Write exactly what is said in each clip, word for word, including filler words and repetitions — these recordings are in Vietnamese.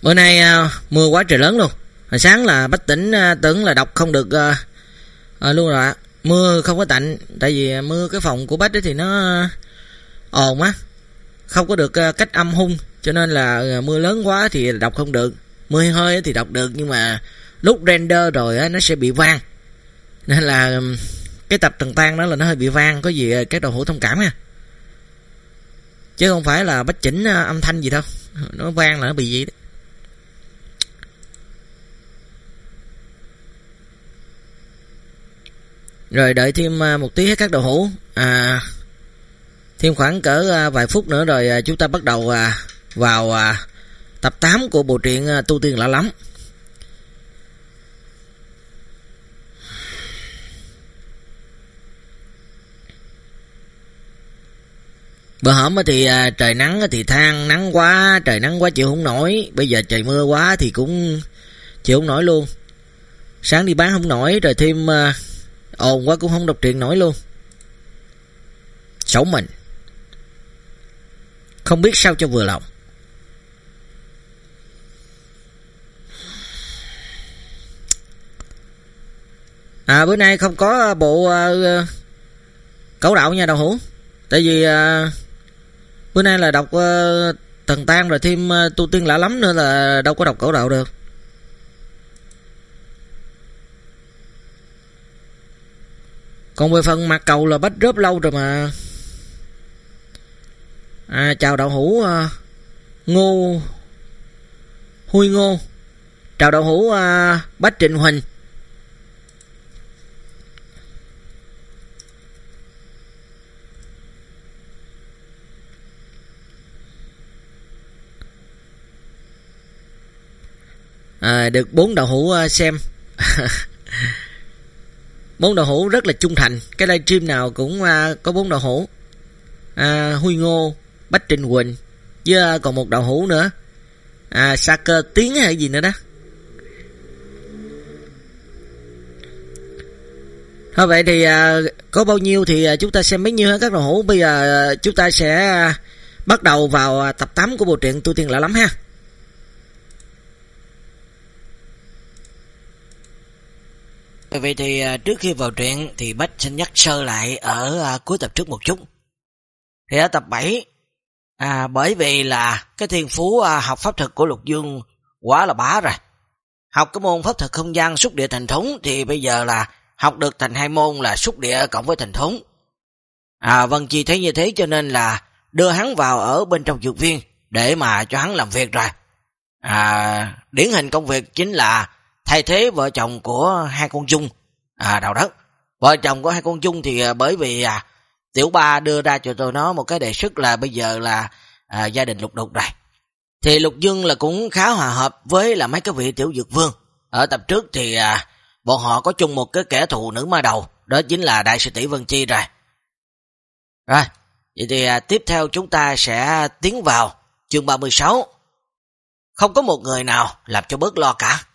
Bữa nay uh, mưa quá trời lớn luôn. Hồi sáng là Bách Tỉnh uh, tưởng là đọc không được uh, uh, luôn rồi ạ. Mưa không có tạnh, tại vì mưa cái phòng của Bách ấy thì nó uh, ồn á, không có được uh, cách âm hung, cho nên là uh, mưa lớn quá thì đọc không được. Mưa hơi thì đọc được, nhưng mà lúc render rồi á, nó sẽ bị vang. Nên là um, cái tập Trần Tan đó là nó hơi bị vang, có gì uh, các đầu hữu thông cảm nha. Chứ không phải là Bách chỉnh uh, âm thanh gì đâu, nó vang là nó bị gì đó. Rồi đợi thêm một tí hết các đầu hữu, à, thêm khoảng cỡ vài phút nữa rồi chúng ta bắt đầu vào tập tám của bộ truyện Tu Tiên Lạ Lắm. Bữa hổm thì trời nắng thì than nắng quá, trời nắng quá chịu không nổi. Bây giờ trời mưa quá thì cũng chịu không nổi luôn. Sáng đi bán không nổi, rồi thêm ồn quá cũng không đọc truyện nổi luôn. Xấu mình, không biết sao cho vừa lòng. À, bữa nay không có bộ uh, cẩu đạo nha đầu hữu. Tại vì uh, bữa nay là đọc uh, Thần Tan rồi thêm uh, Tu Tiên Lạ Lắm nữa, là đâu có đọc cẩu đạo được. Còn về phần mặt cầu là Bách drop lâu rồi mà. À, chào đạo hữu uh, Ngô Huy Ngô. Chào đạo hữu uh, Bách Trịnh Huỳnh. À, được bốn đạo hữu uh, xem. Bốn đạo hữu rất là trung thành, cái livestream nào cũng uh, có bốn đạo hữu. À, Huy Ngô, Bách Trịnh Quỳnh, với uh, còn một đạo hữu nữa. À, Sa Cơ Tiến hay gì nữa đó. Thôi vậy thì uh, có bao nhiêu thì uh, chúng ta xem bấy nhiêu hết các đạo hữu. Bây giờ uh, chúng ta sẽ uh, bắt đầu vào uh, tập tám của bộ truyện Tu Tiên Lạ Lắm ha. Vậy thì trước khi vào truyện thì Bách xin nhắc sơ lại ở uh, cuối tập trước một chút. Thì ở tập bảy, à, bởi vì là cái thiên phú uh, học pháp thuật của Lục Dương quá là bá rồi. Học cái môn pháp thuật không gian xúc địa thành thốn thì bây giờ là học được thành hai môn là xúc địa cộng với thành thốn. À, Vân Chi thấy như thế cho nên là đưa hắn vào ở bên trong dược viên để mà cho hắn làm việc rồi. À, điển hình công việc chính là thay thế vợ chồng của hai con Dung, à, Đào Đất. Vợ chồng của hai con Dung thì à, bởi vì à, Tiểu Ba đưa ra cho tôi nó một cái đề xuất là bây giờ là à, gia đình Lục Đục rồi. Thì Lục Dương là cũng khá hòa hợp với là mấy cái vị tiểu dược vương. Ở tập trước thì à, bọn họ có chung một cái kẻ thù nữ ma đầu, đó chính là đại sư tỷ Vân Chi rồi. Rồi, vậy thì à, tiếp theo chúng ta sẽ tiến vào chương ba mươi sáu. Không có một người nào làm cho bớt lo cả.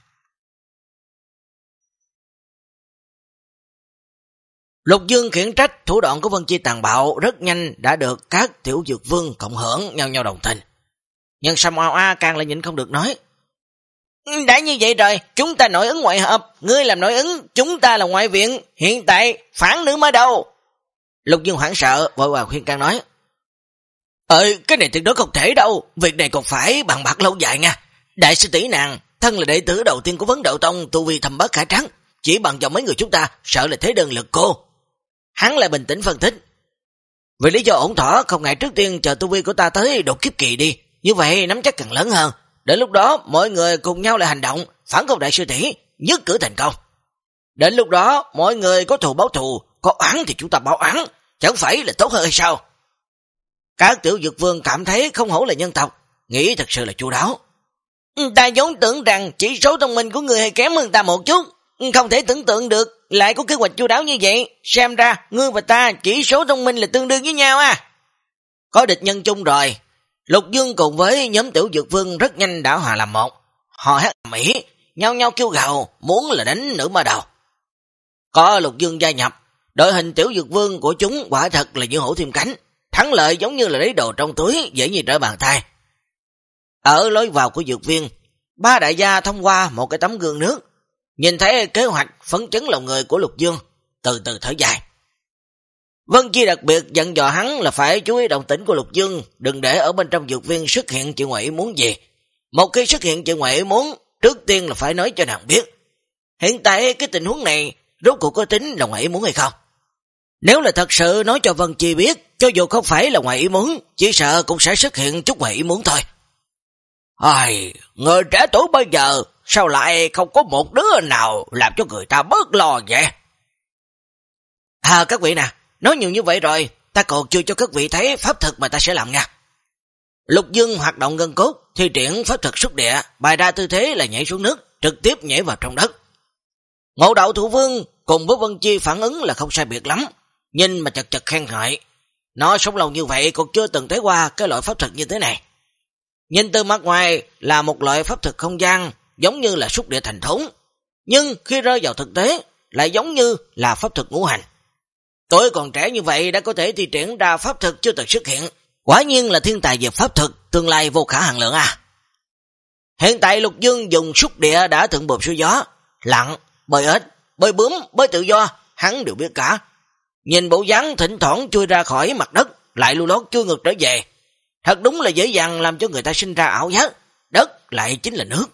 Lục Dương khiển trách thủ đoạn của Vân Chi tàn bạo rất nhanh đã được các tiểu dược vương cộng hưởng nhau nhau đồng tình. Nhưng Sam Oa Oa càng là nhịn không được nói. Đã như vậy rồi, chúng ta nội ứng ngoại hợp, ngươi làm nội ứng, chúng ta là ngoại viện, hiện tại phản nữ mới đâu. Lục Dương hoảng sợ, vội vàng khuyên can nói. Ờ, cái này tuyệt đối không thể đâu, việc này còn phải bàn bạc lâu dài nha. Đại sư tỷ nàng, thân là đệ tử đầu tiên của Vấn Đạo Tông, tu vi thâm bất khả trắng, chỉ bằng vào mấy người chúng ta, sợ là thế đơn lực cô. Hắn lại bình tĩnh phân tích. Vì lý do ổn thỏa, không ngại trước tiên chờ tu vi của ta tới đột kiếp kỳ đi, như vậy nắm chắc càng lớn hơn. Đến lúc đó mọi người cùng nhau lại hành động, phản công đại sư tỷ, nhất cử thành công. Đến lúc đó mọi người có thù báo thù, có oán thì chúng ta báo oán, chẳng phải là tốt hơn hay sao? Các tiểu dược vương cảm thấy không hổ là nhân tộc, nghĩ thật sự là chu đáo. Ta vốn tưởng rằng chỉ số thông minh của người hay kém hơn ta một chút, không thể tưởng tượng được lại có kế hoạch chu đáo như vậy. Xem ra ngươi và ta chỉ số thông minh là tương đương với nhau à. Có địch nhân chung rồi, Lục Dương cùng với nhóm tiểu dược vương rất nhanh đã hòa làm một. Họ hét mỹ, nhau nhau kêu gào, muốn là đánh nữ ma đầu. Có Lục Dương gia nhập, đội hình tiểu dược vương của chúng quả thật là như hổ thêm cánh, thắng lợi giống như là lấy đồ trong túi, dễ như trở bàn tay. Ở lối vào của dược viên, Ba đại gia thông qua một cái tấm gương nước, nhìn thấy kế hoạch phấn chấn lòng người của Lục Dương, từ từ thở dài. Vân Chi đặc biệt dặn dò hắn là phải chú ý động tĩnh của Lục Dương, đừng để ở bên trong dược viên xuất hiện chuyện ngoại ý muốn gì. Một khi xuất hiện chuyện ngoại ý muốn, trước tiên là phải nói cho nàng biết. Hiện tại cái tình huống này rốt cuộc có tính là ngoại ý muốn hay không? Nếu là thật sự nói cho Vân Chi biết, cho dù không phải là ngoại ý muốn, chỉ sợ cũng sẽ xuất hiện chút ngoại ý muốn thôi. Ai, người trẻ tuổi bây giờ sao lại không có một đứa nào làm cho người ta bớt lo vậy? À các vị nè, nói nhiều như vậy rồi, ta còn chưa cho các vị thấy pháp thực mà ta sẽ làm nha. Lục Dương hoạt động gân cốt, thi triển pháp thực xúc địa, bày ra tư thế là nhảy xuống nước, trực tiếp nhảy vào trong đất. Ngộ Đạo Thủ Vương cùng với Vân Chi phản ứng là không sai biệt lắm, nhìn mà chật chật khen ngợi. Nó sống lâu như vậy còn chưa từng thấy qua cái loại pháp thực như thế này. Nhìn từ mặt ngoài là một loại pháp thực không gian, giống như là xúc địa thành thốn, nhưng khi rơi vào thực tế lại giống như là pháp thực ngũ hành. Tôi còn trẻ như vậy đã có thể thi triển ra pháp thực chưa từng xuất hiện, quả nhiên là thiên tài về pháp thực, tương lai vô khả hạn lượng à. Hiện tại Lục Dương dùng xúc địa đã thượng bồm xuôi gió, lặn, bơi ếch, bơi bướm, bơi tự do, hắn đều biết cả. Nhìn bộ dáng thỉnh thoảng chui ra khỏi mặt đất, lại lưu lót chui ngược trở về. Thật đúng là dễ dàng làm cho người ta sinh ra ảo giác, đất lại chính là nước.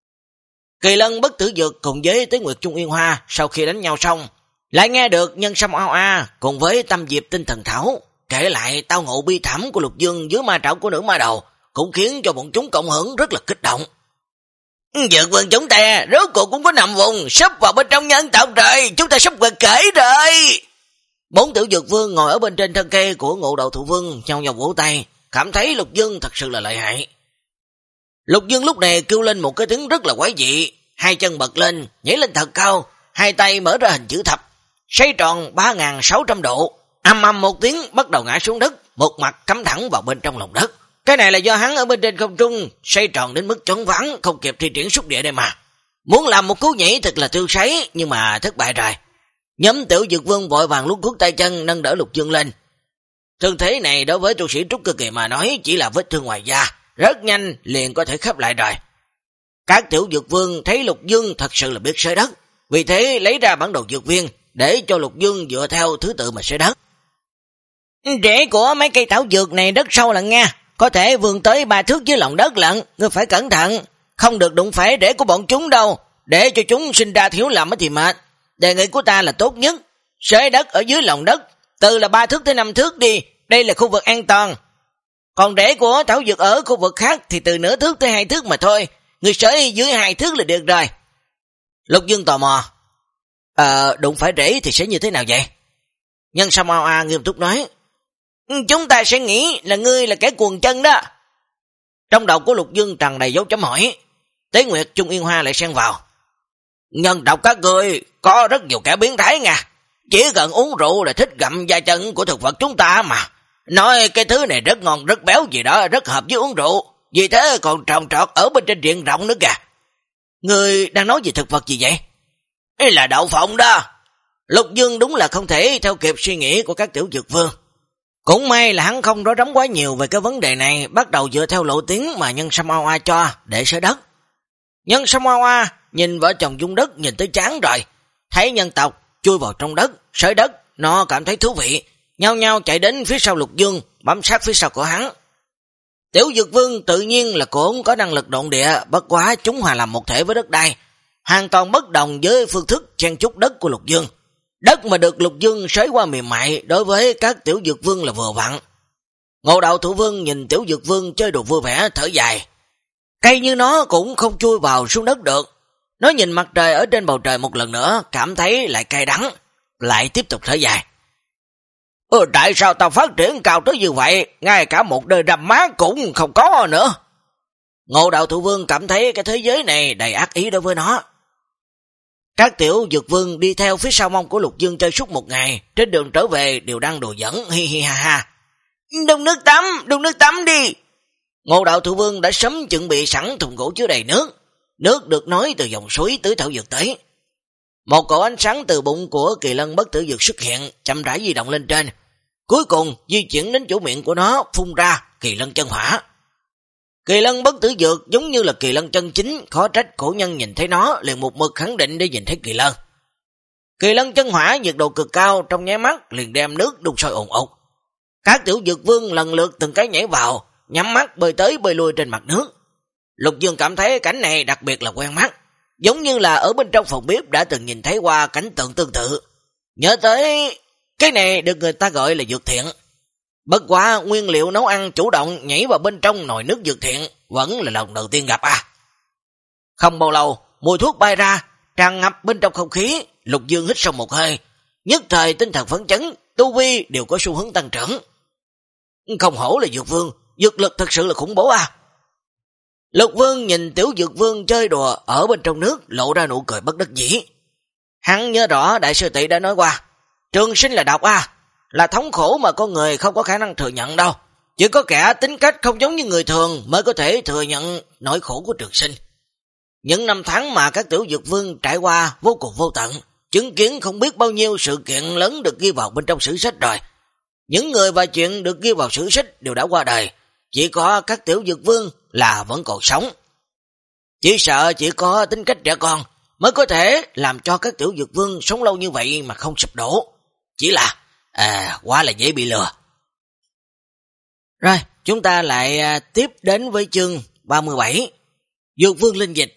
Kỳ Lân Bất Tử Dược cùng với Tế Nguyệt Trung Yên Hoa sau khi đánh nhau xong, lại nghe được Nhân Sâm Ao A cùng với Tâm Diệp Tinh Thần Thảo kể lại tao ngộ bi thảm của Lục Dương dưới ma trảo của nữ ma đầu, cũng khiến cho bọn chúng cộng hưởng rất là kích động. Dược vương chúng ta rốt cuộc cũng có nằm vùng, sắp vào bên trong nhân tộc rồi, chúng ta sắp quệt kể rồi. Bốn tiểu dược vương ngồi ở bên trên thân cây của Ngộ Đạo Thủ Vương nhau nhau vỗ tay, cảm thấy Lục Dương thật sự là lợi hại. Lục Dương lúc này kêu lên một cái tiếng rất là quái dị, hai chân bật lên, nhảy lên thật cao, hai tay mở ra hình chữ thập, xoay tròn ba nghìn sáu trăm độ, ầm ầm một tiếng bắt đầu ngã xuống đất, một mặt cắm thẳng vào bên trong lòng đất. Cái này là do hắn ở bên trên không trung xoay tròn đến mức choáng váng, không kịp thi triển xúc địa đây mà. Muốn làm một cú nhảy thật là tiêu sái, nhưng mà thất bại rồi. Nhóm tiểu dược vương vội vàng luống cuốc tay chân nâng đỡ Lục Dương lên. Thương thế này đối với tu sĩ trúc cơ kỳ mà nói chỉ là vết thương ngoài da, rất nhanh liền có thể khép lại rồi. Các tiểu dược vương thấy Lục Dương thật sự là biết xới đất, vì thế lấy ra bản đồ dược viên để cho Lục Dương dựa theo thứ tự mà xới đất. Rễ của mấy cây thảo dược này rất sâu lận nha, có thể vươn tới ba thước dưới lòng đất lận, ngươi phải cẩn thận, không được đụng phải rễ của bọn chúng đâu, để cho chúng sinh ra thiếu lầm thì mệt. Đề nghị của ta là tốt nhất, xới đất ở dưới lòng đất, từ là ba thước tới năm thước đi, đây là khu vực an toàn. Còn rễ của thảo dược ở khu vực khác thì từ nửa thước tới hai thước mà thôi, người xới dưới hai thước là được rồi. Lục Dương tò mò, Ờ, đụng phải rễ thì sẽ như thế nào vậy? Nhân Sâm Ao A nghiêm túc nói, chúng ta sẽ nghĩ là ngươi là kẻ cuồng chân đó. Trong đầu của Lục Dương tràn đầy dấu chấm hỏi. Tế Nguyệt Trung Yên Hoa lại xen vào, nhân tộc các ngươi có rất nhiều kẻ biến thái nha, chỉ cần uống rượu là thích gặm da chân của thực vật chúng ta mà. Nói cái thứ này rất ngon rất béo gì đó, rất hợp với uống rượu, vì thế còn trồng trọt ở bên trên diện rộng nữa kìa. Ngươi đang nói về thực vật gì vậy? Đây là đậu phộng đó. Lục Dương đúng là không thể theo kịp suy nghĩ của các tiểu dược vương. Cũng may là hắn không nói rắm quá nhiều về cái vấn đề này, bắt đầu dựa theo lộ tuyến mà Nhân Sâm Ao A cho để xới đất. Nhân Sâm Ao A nhìn vợ chồng dung đất nhìn tới chán rồi, thấy nhân tộc chui vào trong đất, xới đất, nó cảm thấy thú vị, nhau nhau chạy đến phía sau Lục Dương, bám sát phía sau của hắn. Tiểu dược vương tự nhiên là cũng có năng lực độn địa, bất quá chúng hòa làm một thể với đất đai, hoàn toàn bất đồng với phương thức chen chúc đất của Lục Dương. Đất mà được Lục Dương xới qua mềm mại đối với các tiểu dược vương là vừa vặn. Ngộ Đạo Thủ Vương nhìn tiểu dược vương chơi đồ vui vẻ thở dài. Cây như nó cũng không chui vào xuống đất được. Nó nhìn mặt trời ở trên bầu trời một lần nữa, cảm thấy lại cay đắng, lại tiếp tục thở dài. Ừ, tại sao tao phát triển cao tới như vậy, ngay cả một đời rằm má cũng không có nữa. Ngộ Đạo Thủ Vương cảm thấy cái thế giới này đầy ác ý đối với nó. Các tiểu dược vương đi theo phía sau mông của Lục Dương chơi suốt một ngày, trên đường trở về đều đang đùa giỡn hi hi ha ha. Đun nước tắm, đun nước tắm đi. Ngộ Đạo Thủ Vương đã sớm chuẩn bị sẵn thùng gỗ chứa đầy nước, nước được nối từ dòng suối tới thảo dược tới. Một cổ ánh sáng từ bụng của Kỳ Lân Bất Tử Dược xuất hiện, chậm rãi di động lên trên, cuối cùng di chuyển đến chỗ miệng của nó, phun ra Kỳ Lân Chân Hỏa. Kỳ lân bất tử dược giống như là kỳ lân chân chính, khó trách cổ nhân nhìn thấy nó liền một mực khẳng định để nhìn thấy kỳ lân. Kỳ lân chân hỏa nhiệt độ cực cao, trong nháy mắt liền đem nước đun sôi ồn ồn. Các tiểu dược vương lần lượt từng cái nhảy vào, nhắm mắt bơi tới bơi lui trên mặt nước. Lục Dương cảm thấy cảnh này đặc biệt là quen mắt, giống như là ở bên trong phòng bếp đã từng nhìn thấy qua cảnh tượng tương tự. Nhớ tới cái này được người ta gọi là dược thiện. Bất quá nguyên liệu nấu ăn chủ động nhảy vào bên trong nồi nước dược thiện vẫn là lần đầu tiên gặp à. Không bao lâu, mùi thuốc bay ra, tràn ngập bên trong không khí. Lục Dương hít sâu một hơi, nhất thời tinh thần phấn chấn, tu vi đều có xu hướng tăng trưởng. Không hổ là dược vương, dược lực thật sự là khủng bố à. Lục Vương nhìn tiểu dược vương chơi đùa ở bên trong nước, lộ ra nụ cười bất đắc dĩ. Hắn nhớ rõ đại sư tỷ đã nói qua, trường sinh là độc à, là thống khổ mà con người không có khả năng thừa nhận đâu. Chỉ có kẻ tính cách không giống như người thường mới có thể thừa nhận nỗi khổ của trường sinh. Những năm tháng mà các tiểu dược vương trải qua vô cùng vô tận, chứng kiến không biết bao nhiêu sự kiện lớn được ghi vào bên trong sử sách rồi. Những người và chuyện được ghi vào sử sách đều đã qua đời, chỉ có các tiểu dược vương là vẫn còn sống. Chỉ sợ chỉ có tính cách trẻ con mới có thể làm cho các tiểu dược vương sống lâu như vậy mà không sụp đổ. Chỉ là, à, quá là dễ bị lừa. Rồi, chúng ta lại à, tiếp đến với chương ba mươi bảy. Dược vương linh dịch.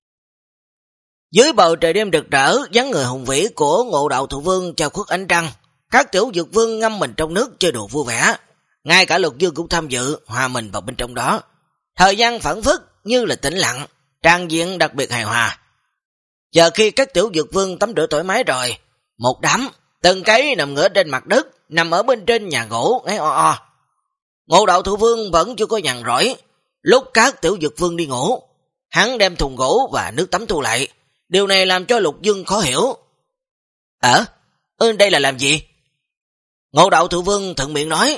Dưới bầu trời đêm rực rỡ, dáng người hùng vĩ của Ngộ Đạo Thụ Vương chào khuất ánh trăng. Các tiểu dược vương ngâm mình trong nước chơi đùa vui vẻ. Ngay cả Lục Dương cũng tham dự, hòa mình vào bên trong đó. Thời gian phản phất như là tĩnh lặng, trang diện đặc biệt hài hòa. Giờ khi các tiểu dược vương tắm rửa thoải mái rồi, một đám, từng cái nằm ngửa trên mặt đất, nằm ở bên trên nhà gỗ, ngáy o o. Ngộ Đạo Thụ Vương vẫn chưa có nhàn rỗi. Lúc các tiểu dược vương đi ngủ, hắn đem thùng gỗ và nước tắm thu lại. Điều này làm cho Lục Dương khó hiểu. Ờ, ừ, đây là làm gì? Ngộ Đạo Thụ Vương thuận miệng nói,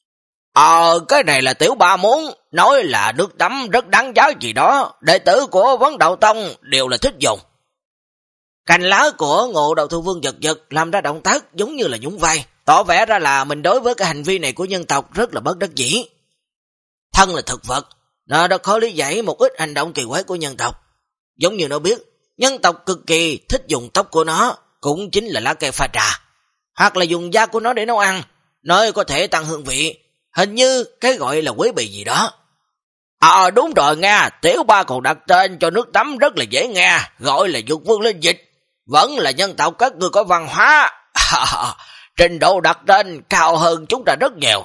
Ờ, cái này là tiểu ba muốn, nói là nước tắm rất đáng giá gì đó, đệ tử của Vấn Đạo Tông đều là thích dùng. Cành lá của Ngộ Đạo Thụ Vương giật giật, làm ra động tác giống như là nhún vai, tỏ vẻ ra là mình đối với cái hành vi này của nhân tộc rất là bất đắc dĩ. Thân là thực vật, nó đã khó lý giải một ít hành động kỳ quái của nhân tộc. Giống như nó biết, nhân tộc cực kỳ thích dùng tóc của nó, cũng chính là lá cây pha trà, hoặc là dùng da của nó để nấu ăn, nói có thể tăng hương vị. Hình như cái gọi là quế bì gì đó. Ờ đúng rồi nha, tiểu ba còn đặt tên cho nước tắm rất là dễ nghe, gọi là dược vương linh dịch. Vẫn là nhân tộc các người có văn hóa. Trình độ đặt tên cao hơn chúng ta rất nhiều.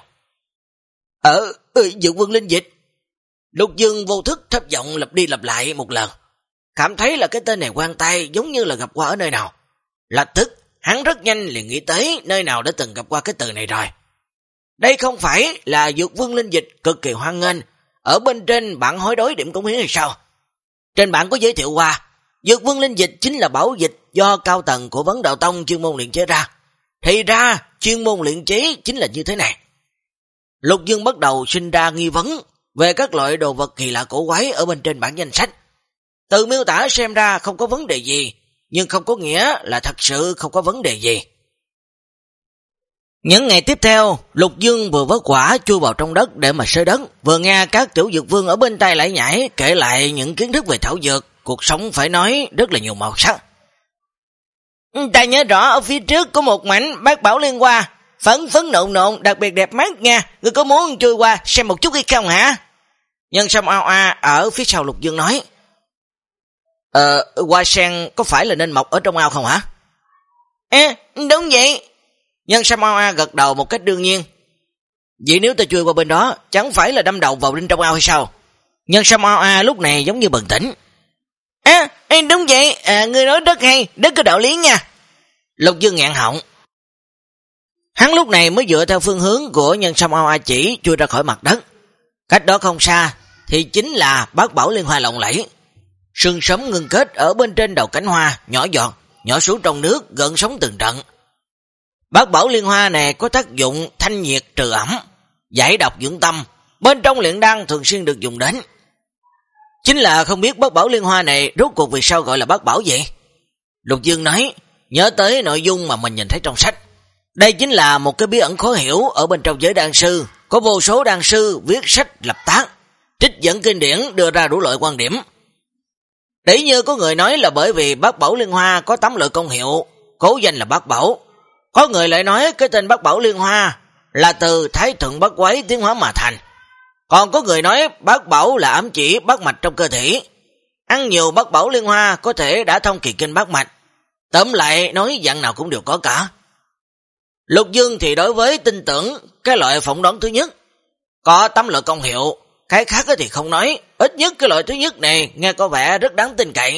Ờ, ừ, dược vương linh dịch. Lục Dương vô thức thấp giọng lặp đi lặp lại một lần. Cảm thấy là cái tên này quen tay, giống như là gặp qua ở nơi nào. Lập tức, hắn rất nhanh liền nghĩ tới nơi nào đã từng gặp qua cái từ này rồi. Đây không phải là dược vương linh dịch cực kỳ hoan nghênh ở bên trên bảng hối đối điểm cống hiến hay sao? Trên bảng có giới thiệu qua, dược vương linh dịch chính là bảo dịch do cao tầng của Vấn Đạo Tông chuyên môn luyện chế ra. Thì ra, chuyên môn luyện chế chính là như thế này. Lục Dương bắt đầu sinh ra nghi vấn về các loại đồ vật kỳ lạ cổ quái ở bên trên bảng danh sách. Từ miêu tả xem ra không có vấn đề gì, nhưng không có nghĩa là thật sự không có vấn đề gì. Những ngày tiếp theo, Lục Dương vừa vớt quả chui vào trong đất để mà sới đất, vừa nghe các tiểu dược vương ở bên tay lại nhảy kể lại những kiến thức về thảo dược, cuộc sống phải nói rất là nhiều màu sắc. Ta nhớ rõ ở phía trước có một mảnh bát bảo liên hoa, phấn phấn nộn nộn, đặc biệt đẹp mắt nha, ngươi có muốn chui qua xem một chút hay không hả? Nhân Sâm Ao A ở phía sau Lục Dương nói, Ờ, hoa sen có phải là nên mọc ở trong ao không hả? À, đúng vậy. Nhân Sâm Ao A gật đầu một cách đương nhiên. Vậy nếu ta chui qua bên đó, chẳng phải là đâm đầu vào bên trong ao hay sao? Nhân Sâm Ao A lúc này giống như bừng tỉnh. À, đúng vậy, à, ngươi nói rất hay, rất có đạo lý nha. Lục Dương ngạn họng. Hắn lúc này mới dựa theo phương hướng của Nhân Sâm Ao A chỉ chui ra khỏi mặt đất. Cách đó không xa thì chính là bát bảo liên hoa lộng lẫy. Sương sớm ngưng kết ở bên trên đầu cánh hoa, nhỏ giọt, nhỏ xuống trong nước, gợn sóng từng trận. Bát bảo liên hoa này có tác dụng thanh nhiệt trừ ẩm, giải độc dưỡng tâm, bên trong luyện đan thường xuyên được dùng đến. Chính là không biết bát bảo liên hoa này rốt cuộc vì sao gọi là bát bảo vậy? Lục Dương nói, nhớ tới nội dung mà mình nhìn thấy trong sách. Đây chính là một cái bí ẩn khó hiểu ở bên trong giới đan sư, có vô số đan sư viết sách lập tác, trích dẫn kinh điển đưa ra đủ loại quan điểm. Tỷ như có người nói là bởi vì bát bảo liên hoa có tám loại công hiệu, cố danh là bát bảo. Có người lại nói cái tên bát bảo liên hoa là từ thái thượng bát quái tiến hóa mà thành. Còn có người nói bát bảo là ám chỉ bát mạch trong cơ thể. Ăn nhiều bát bảo liên hoa có thể đã thông kỳ kinh bát mạch. Tóm lại nói dạng nào cũng đều có cả. Lục Dương thì đối với tin tưởng cái loại phỏng đoán thứ nhất, có tám loại công hiệu, cái khác thì không nói, ít nhất cái loại thứ nhất này nghe có vẻ rất đáng tin cậy.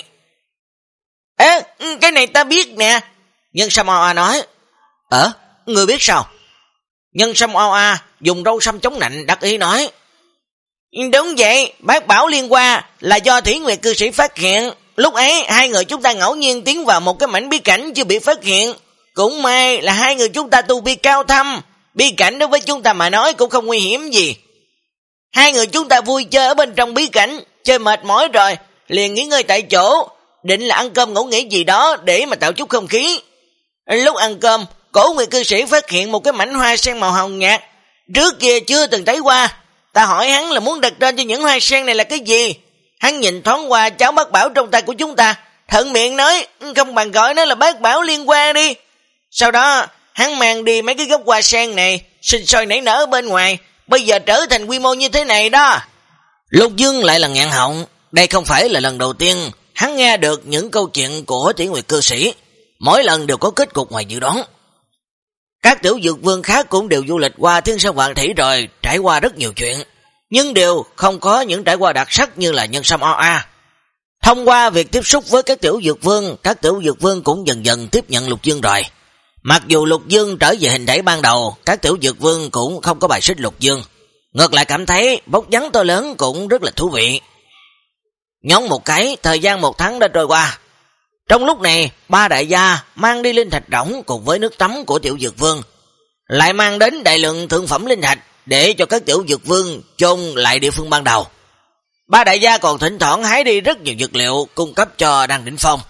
Ê, cái này ta biết nè. Nhân Sâm Ao A nói. Ờ, người biết sao? Nhân Sâm Ao A dùng râu sâm chống nạnh đắc ý nói. Đúng vậy, bát bảo liên hoa là do Thủy Nguyệt cư sĩ phát hiện. Lúc ấy hai người chúng ta ngẫu nhiên tiến vào một cái mảnh bí cảnh chưa bị phát hiện. Cũng may là hai người chúng ta tu vi cao thâm, bí cảnh đối với chúng ta mà nói cũng không nguy hiểm gì. Hai người chúng ta vui chơi ở bên trong bí cảnh, chơi mệt mỏi rồi, liền nghỉ ngơi tại chỗ, định là ăn cơm ngủ nghỉ gì đó để mà tạo chút không khí. Lúc ăn cơm, Cổ Nguyệt cư sĩ phát hiện một cái mảnh hoa sen màu hồng nhạt, trước kia chưa từng thấy qua. Ta hỏi hắn là muốn đặt tên cho những hoa sen này là cái gì. Hắn nhìn thoáng qua cháo bát bảo trong tay của chúng ta, thuận miệng nói không bằng gọi nó là bát bảo liên hoa đi. Sau đó hắn mang đi mấy cái gốc hoa sen này, sinh sôi nảy nở ở bên ngoài, bây giờ trở thành quy mô như thế này đó. Lục Dương lại là ngạn họng, đây không phải là lần đầu tiên hắn nghe được những câu chuyện của Thủy Nguyệt cư sĩ, mỗi lần đều có kết cục ngoài dự đoán. Các tiểu dược vương khác cũng đều du lịch qua Thiên Sơn Vạn Thủy rồi, trải qua rất nhiều chuyện, nhưng đều không có những trải qua đặc sắc như là Nhân Sâm Ao A. Thông qua việc tiếp xúc với các tiểu dược vương, các tiểu dược vương cũng dần dần tiếp nhận Lục Dương rồi. Mặc dù Lục Dương trở về hình thể ban đầu, các tiểu dược vương cũng không có bài xích Lục Dương, ngược lại cảm thấy bốc vắng to lớn cũng rất là thú vị. Nhón một cái, thời gian một tháng đã trôi qua. Trong lúc này, ba đại gia mang đi linh thạch rỗng cùng với nước tắm của tiểu dược vương, lại mang đến đại lượng thượng phẩm linh thạch để cho các tiểu dược vương chôn lại địa phương ban đầu. Ba đại gia còn thỉnh thoảng hái đi rất nhiều dược liệu cung cấp cho Đan Đỉnh Phong.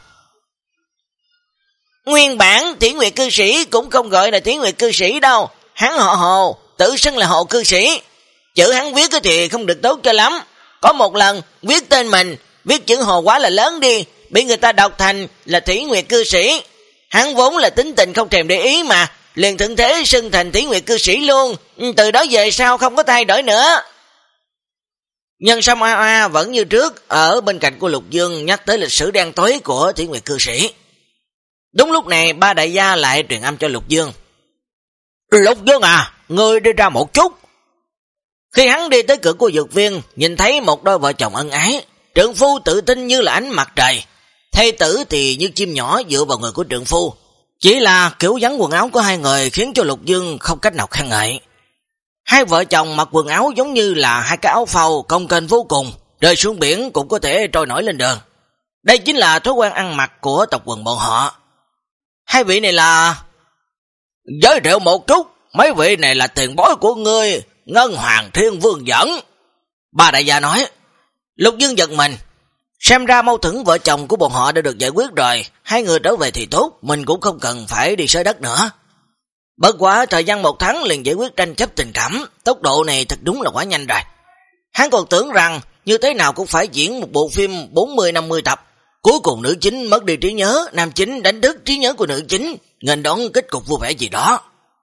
Nguyên bản Thủy Nguyệt cư sĩ cũng không gọi là Thủy Nguyệt cư sĩ đâu, hắn họ Hồ, tự xưng là Hồ cư sĩ. Chữ hắn viết thì không được tốt cho lắm. Có một lần viết tên mình, viết chữ Hồ quá là lớn đi, bị người ta đọc thành là Thủy Nguyệt cư sĩ. Hắn vốn là tính tình không thèm để ý mà, liền thuận thế xưng thành Thủy Nguyệt cư sĩ luôn, từ đó về sau không có thay đổi nữa. Nhân Sâm Ao A vẫn như trước ở bên cạnh của Lục Dương nhắc tới lịch sử đen tối của Thủy Nguyệt cư sĩ. Đúng lúc này ba đại gia lại truyền âm cho Lục Dương. Lục Dương à, ngươi đi ra một chút. Khi hắn đi tới cửa của dược viên, nhìn thấy một đôi vợ chồng ân ái, trượng phu tự tin như là ánh mặt trời, thê tử thì như chim nhỏ dựa vào người của trượng phu. Chỉ là kiểu dáng quần áo của hai người khiến cho Lục Dương không cách nào khen ngợi. Hai vợ chồng mặc quần áo giống như là hai cái áo phao cồng kềnh vô cùng, rơi xuống biển cũng có thể trôi nổi lên đường. Đây chính là thói quen ăn mặc của tộc quần bọn họ. Hai vị này là... Giới thiệu một chút, mấy vị này là tiền bối của ngươi, Ngân Hoàng Thiên Vương dẫn. Ba đại gia nói. Lục Dương giật mình, xem ra mâu thuẫn vợ chồng của bọn họ đã được giải quyết rồi, hai người trở về thì tốt, mình cũng không cần phải đi sới đất nữa. Bất quá thời gian một tháng liền giải quyết tranh chấp tình cảm, tốc độ này thật đúng là quá nhanh rồi. Hắn còn tưởng rằng như thế nào cũng phải diễn một bộ phim bốn mươi năm mươi tập, cuối cùng nữ chính mất đi trí nhớ, nam chính đánh thức trí nhớ của nữ chính, nghênh đón kết cục vui vẻ gì đó.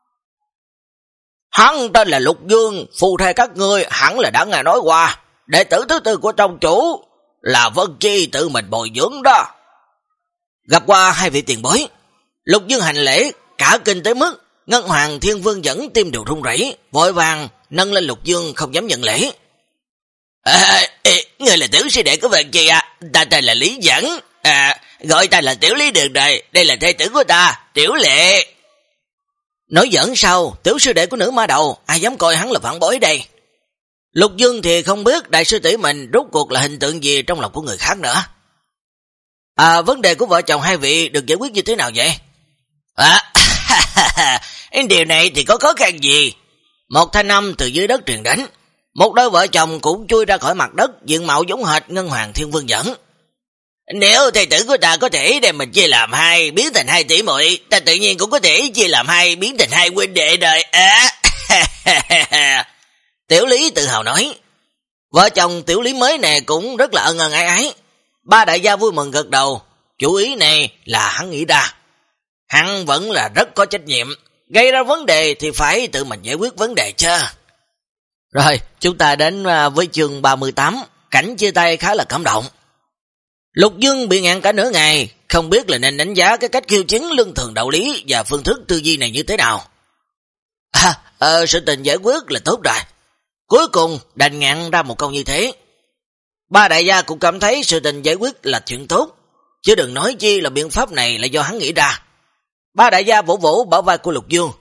Hắn tên là Lục Dương, phu thê các ngươi hẳn là đã nghe nói qua, đệ tử thứ tư của tông chủ là Vân Chi tự mình bồi dưỡng đó. Gặp qua hai vị tiền bối, Lục Dương hành lễ, cả kinh tới mức Ngân Hoàng Thiên Vương dẫn tim đều run rẩy, vội vàng nâng lên Lục Dương không dám nhận lễ. À, ê, người là tiểu sư đệ của Vân Chi à, ta tên là Lý Dẫn, à, gọi ta là Tiểu Lý được rồi, đây là thê tử của ta, Tiểu Lệ. Nói giỡn sao, tiểu sư đệ của nữ ma đầu, ai dám coi hắn là phản bối đây. Lục Dương thì không biết đại sư tỷ mình rốt cuộc là hình tượng gì trong lòng của người khác nữa. À, vấn đề của vợ chồng hai vị được giải quyết như thế nào vậy? À, điều này thì có khó khăn gì? Một thanh âm từ dưới đất truyền đến, một đôi vợ chồng cũng chui ra khỏi mặt đất, diện mạo giống hệt Ngân Hoàng Thiên Vương dẫn. Nếu thầy tử của ta có thể đem mình chia làm hai, biến thành hai tỷ muội, ta tự nhiên cũng có thể chia làm hai, biến thành hai huynh đệ đời. À, Tiểu Lý tự hào nói. Vợ chồng Tiểu Lý mới nè cũng rất là ân ân ái ái. Ba đại gia vui mừng gật đầu, chủ ý này là hắn nghĩ ra. Hắn vẫn là rất có trách nhiệm, gây ra vấn đề thì phải tự mình giải quyết vấn đề chứ. Rồi, chúng ta đến với chương ba mươi tám, cảnh chia tay khá là cảm động. Lục Dương bị ngạn cả nửa ngày, không biết là nên đánh giá cái cách khiêu chiến lương thường đạo lý và phương thức tư duy này như thế nào. À, ờ, sự tình giải quyết là tốt rồi. Cuối cùng đành ngạn ra một câu như thế. Ba đại gia cũng cảm thấy sự tình giải quyết là chuyện tốt, chứ đừng nói chi là biện pháp này là do hắn nghĩ ra. Ba đại gia vỗ vỗ bảo vai của Lục Dương.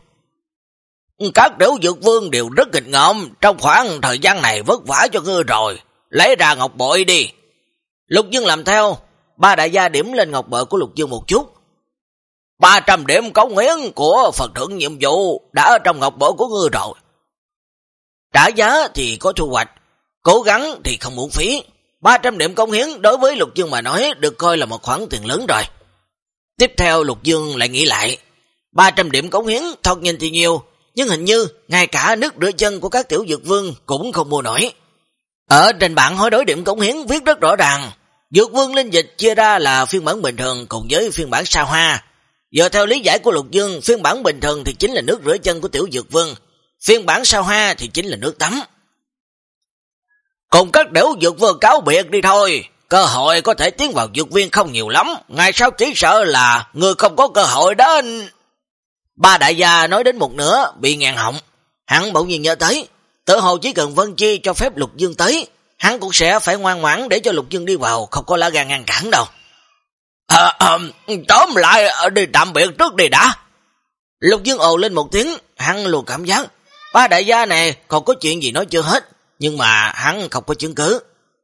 Các Tiểu Dược Vương đều rất nghịch ngợm, trong khoảng thời gian này vất vả cho ngươi rồi, lấy ra ngọc bội đi. Lục Dương làm theo, ba đại gia điểm lên ngọc bội của Lục Dương một chút. ba trăm điểm cống hiến của phần thưởng nhiệm vụ đã ở trong ngọc bội của ngươi rồi. Trả giá thì có thu hoạch, cố gắng thì không uổng phí. ba trăm điểm cống hiến đối với Lục Dương mà nói được coi là một khoản tiền lớn rồi. Tiếp theo Lục Dương lại nghĩ lại, ba trăm điểm cống hiến thoạt nhìn thì nhiều, nhưng hình như ngay cả nước rửa chân của các Tiểu Dược Vương cũng không mua nổi. Ở trên bảng hối đối điểm cống hiến viết rất rõ ràng, Dược Vương linh dịch chia ra là phiên bản bình thường cùng với phiên bản sao hoa. Giờ theo lý giải của Lục Dương, phiên bản bình thường thì chính là nước rửa chân của Tiểu Dược Vương, phiên bản sao hoa thì chính là nước tắm. Cùng các Tiểu Dược Vương cáo biệt đi thôi, cơ hội có thể tiến vào dược viên không nhiều lắm, ngày sau chỉ sợ là người không có cơ hội đó. Ba đại gia nói đến một nửa bị ngàn họng, hắn bỗng nhiên nhớ tới, tự hồ chỉ cần Vân Chi cho phép Lục Dương tới, hắn cũng sẽ phải ngoan ngoãn để cho Lục Dương đi vào, không có lá gan ngăn cản đâu. À, à, tóm lại đi tạm biệt trước đi đã. Lục Dương ồ lên một tiếng, hắn luôn cảm giác ba đại gia này còn có chuyện gì nói chưa hết, nhưng mà hắn không có chứng cứ.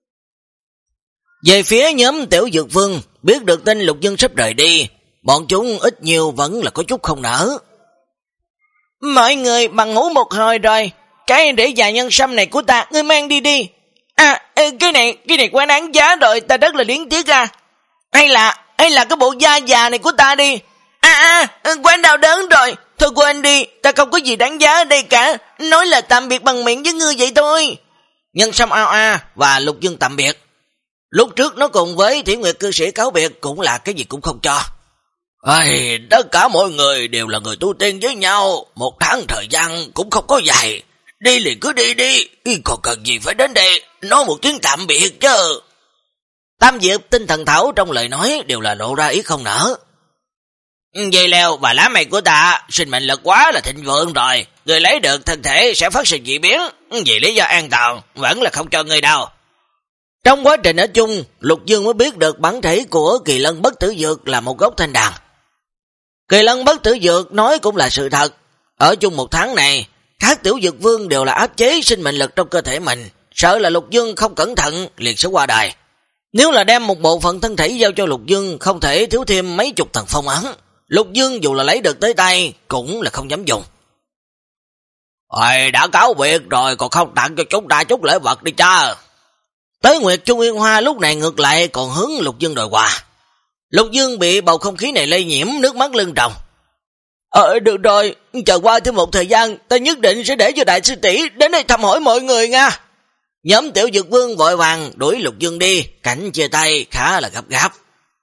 Về phía nhóm Tiểu Dược Vương, biết được tin Lục Dương sắp rời đi, bọn chúng ít nhiều vẫn là có chút không nỡ. Mọi người bằng ngủ một hồi rồi, cái để già nhân sâm này của ta, ngươi mang đi đi. À, cái này, cái này quá đáng giá rồi, ta rất là liếng tiếc à. Hay là, hay là cái bộ da già này của ta đi. À, à, quá đau đớn rồi, thôi quên đi, ta không có gì đáng giá ở đây cả, nói là tạm biệt bằng miệng với ngươi vậy thôi. Nhân sâm ao a và Lục Dương tạm biệt. Lúc trước nó cùng với Thủy Nguyệt cư sĩ cáo biệt cũng là cái gì cũng không cho. Ây, tất cả mọi người đều là người tu tiên với nhau, một tháng thời gian cũng không có dài, đi liền cứ đi đi, còn cần gì phải đến đây, nói một tiếng tạm biệt chứ. Tam Diệp tinh thần thảo trong lời nói đều là lộ ra ý không nở. Dây leo và lá mây của ta, sinh mệnh lực quá là thịnh vượng rồi, người lấy được thân thể sẽ phát sinh dị biến, vì lý do an toàn, vẫn là không cho người đâu. Trong quá trình ở chung, Lục Dương mới biết được bản thể của Kỳ Lân Bất Tử Dược là một gốc thanh đàn. Kỳ Lân Bất Tử Dược nói cũng là sự thật, ở chung một tháng này, các Tiểu Dược Vương đều là áp chế sinh mệnh lực trong cơ thể mình, sợ là Lục Dương không cẩn thận liền sẽ qua đời. Nếu là đem một bộ phận thân thể giao cho Lục Dương, không thể thiếu thêm mấy chục tầng phong ấn. Lục Dương dù là lấy được tới tay cũng là không dám dùng. Ôi, đã cáo biệt rồi còn không tặng cho chúng ta chút lễ vật đi cha. Tới Nguyệt Trung Yên Hoa lúc này ngược lại còn hướng Lục Dương đòi quà. Lục Dương bị bầu không khí này lây nhiễm, nước mắt lưng tròng. Ờ được rồi, chờ qua thêm một thời gian, ta nhất định sẽ để cho đại sư tỷ đến đây thăm hỏi mọi người nha. Nhóm Tiểu Dược Vương vội vàng đuổi Lục Dương đi, cảnh chia tay khá là gấp gáp.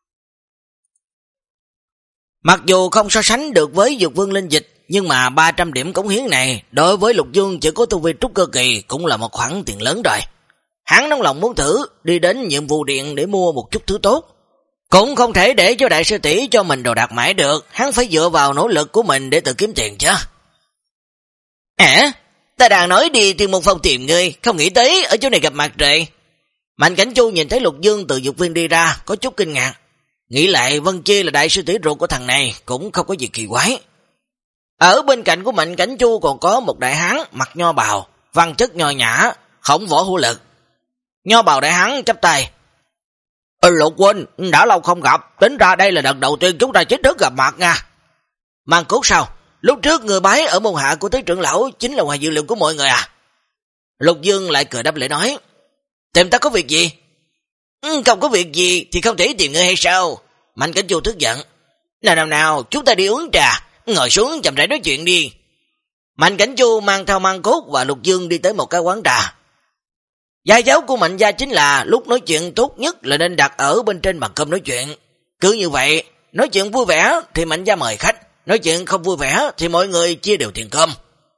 Mặc dù không so sánh được với Dược Vương linh dịch, nhưng mà ba trăm điểm cống hiến này đối với Lục Dương chỉ có tu vi trúc cơ kỳ cũng là một khoản tiền lớn rồi. Hắn nóng lòng muốn thử đi đến nhiệm vụ điện để mua một chút thứ tốt. Cũng không thể để cho đại sư tỷ cho mình đồ đạc mãi được, hắn phải dựa vào nỗ lực của mình để tự kiếm tiền chứ. À, ta đang nói đi thì một phòng tìm ngươi, không nghĩ tới ở chỗ này gặp mặt rồi. Mạnh Cảnh Chu nhìn thấy Lục Dương từ dược viên đi ra, có chút kinh ngạc. Nghĩ lại Vân Chi là đại sư tỷ ruột của thằng này, cũng không có gì kỳ quái. Ở bên cạnh của Mạnh Cảnh Chu còn có một đại hán mặc nho bào, văn chất nho nhã, khổng võ hữu lực. Nho bào đại hán chắp tay. Ừ, Lục huynh, đã lâu không gặp, tính ra đây là lần đầu tiên chúng ta chính thức gặp mặt nha. Mang cốt sao? Lúc trước người bái ở môn hạ của Tứ trưởng lão chính là ngoài dự liệu của mọi người à? Lục Dương lại cười đáp lễ nói. Tìm ta có việc gì? Ừ, không có việc gì thì không thể tìm ngươi hay sao? Mạnh Cảnh Chu tức giận. Nào nào nào, chúng ta đi uống trà, ngồi xuống chậm rãi nói chuyện đi. Mạnh Cảnh Chu mang theo Mang Cốt và Lục Dương đi tới một cái quán trà. Gia giáo của Mạnh gia chính là lúc nói chuyện tốt nhất là nên đặt ở bên trên bàn cơm nói chuyện. Cứ như vậy, nói chuyện vui vẻ thì Mạnh gia mời khách, nói chuyện không vui vẻ thì mọi người chia đều tiền cơm.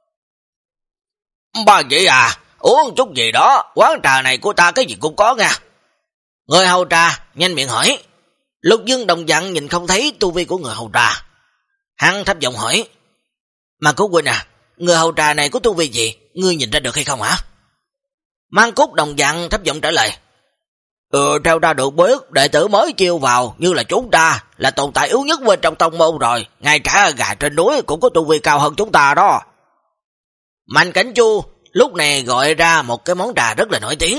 Ba chị à, uống chút gì đó, quán trà này của ta cái gì cũng có nha. Người hầu trà nhanh miệng hỏi. Lục Dương đồng dặn nhìn không thấy tu vi của người hầu trà. Hắn thấp giọng hỏi. Mang Cúc huynh à, người hầu trà này có tu vi gì, ngươi nhìn ra được hay không hả? Mang Cúc đồng dặn thấp giọng trả lời. Ừ, theo ta được biết, đệ tử mới chiêu vào như là chúng ta, là tồn tại yếu nhất bên trong tông môn rồi, ngay cả gà trên núi cũng có tu vi cao hơn chúng ta đó. Mạnh Cảnh Chu lúc này gọi ra một cái món trà rất là nổi tiếng.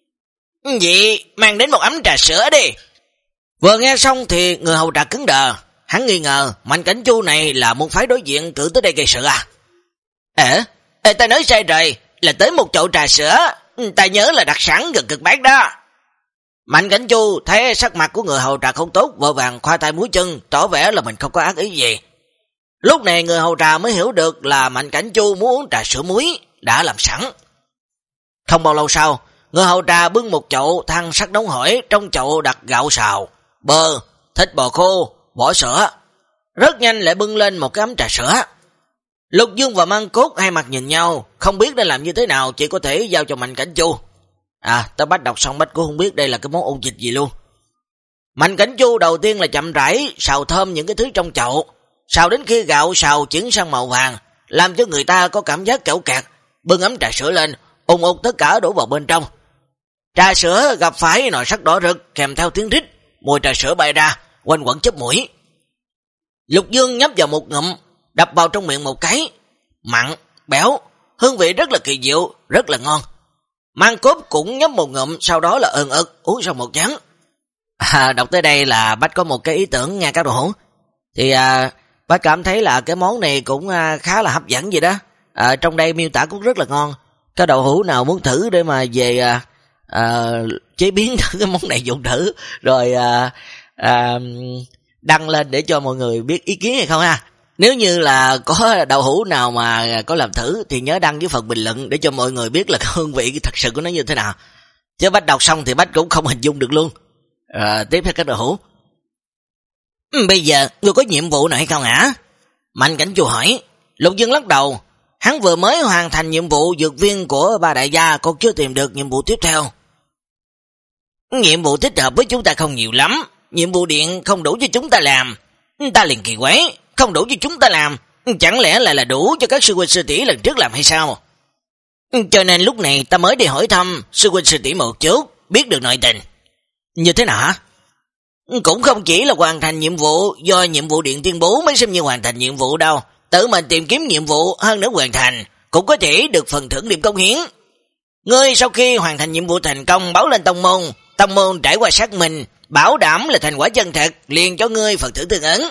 Vậy, mang đến một ấm trà sữa đi. Vừa nghe xong thì người hầu trà cứng đờ, hắn nghi ngờ Mạnh Cảnh Chu này là môn phái đối diện cử tới đây gây sự à? Ê, ê ta nói sai rồi, là tới một chậu trà sữa, ta nhớ là đặc sản gần cực Bắc đó. Mạnh Cảnh Chu thấy sắc mặt của người hầu trà không tốt, vội vàng khoa tay múa chân, tỏ vẻ là mình không có ác ý gì. Lúc này người hầu trà mới hiểu được là Mạnh Cảnh Chu muốn uống trà sữa muối đã làm sẵn. Không bao lâu sau, người hầu trà bưng một chậu than sắt nóng hổi, trong chậu đặt gạo xào, bơ, thịt bò khô, vỏ sữa. Rất nhanh lại bưng lên một cái ấm trà sữa. Lục Dương và Mang Cốt hai mặt nhìn nhau, không biết nên làm như thế nào, chỉ có thể giao cho Mạnh Cảnh Chu. À, ta Bách đọc xong Bách cũng không biết đây là cái món ôn dịch gì luôn. Mạnh Cảnh Chu đầu tiên là chậm rãi xào thơm những cái thứ trong chậu, xào đến khi gạo xào chuyển sang màu vàng, làm cho người ta có cảm giác kẹo kẹt, bưng ấm trà sữa lên, ung ung tất cả đổ vào bên trong. Trà sữa gặp phải nồi sắt đỏ rực kèm theo tiếng rít, mùi trà sữa bay ra, quanh quẩn chớp mũi. Lục Dương nhấp vào một ngụm, đập vào trong miệng một cái, mặn, béo, hương vị rất là kỳ diệu, rất là ngon. Mang Cốt cũng nhấp một ngụm, sau đó là ơn ực uống xong một chén. À, đọc tới đây là Bách có một cái ý tưởng nha các đồ hữu. Thì à, Bách cảm thấy là cái món này cũng à, khá là hấp dẫn vậy đó. À, trong đây miêu tả cũng rất là ngon. Các đậu hữu nào muốn thử để mà về à, à, chế biến cái món này dùng thử, rồi à, à, đăng lên để cho mọi người biết ý kiến hay không ha. Nếu như là có đậu hữu nào mà có làm thử thì nhớ đăng với phần bình luận để cho mọi người biết là hương vị thật sự của nó như thế nào. Chứ Bách đọc xong thì Bách cũng không hình dung được luôn. À, tiếp theo các đậu hữu. Bây giờ ngươi có nhiệm vụ nào hay không hả? Mạnh Cảnh Chu hỏi. Lục Dương lắc đầu. Hắn vừa mới hoàn thành nhiệm vụ dược viên của ba đại gia, còn chưa tìm được nhiệm vụ tiếp theo. Nhiệm vụ thích hợp với chúng ta không nhiều lắm. Nhiệm vụ điện không đủ cho chúng ta làm. Ta liền kỳ quái, không đủ cho chúng ta làm, chẳng lẽ lại là đủ cho các sư huynh sư tỷ lần trước làm hay sao? Cho nên lúc này ta mới đi hỏi thăm sư huynh sư tỷ một chút, biết được nội tình. Như thế nào hả? Cũng không chỉ là hoàn thành nhiệm vụ do nhiệm vụ điện tuyên bố mới xem như hoàn thành nhiệm vụ đâu. Tự mình tìm kiếm nhiệm vụ hơn nữa hoàn thành, cũng có thể được phần thưởng điểm công hiến. Ngươi sau khi hoàn thành nhiệm vụ thành công báo lên tông môn, tông môn trải qua xác minh, bảo đảm là thành quả chân thật, liền cho ngươi phần thưởng tương ứng.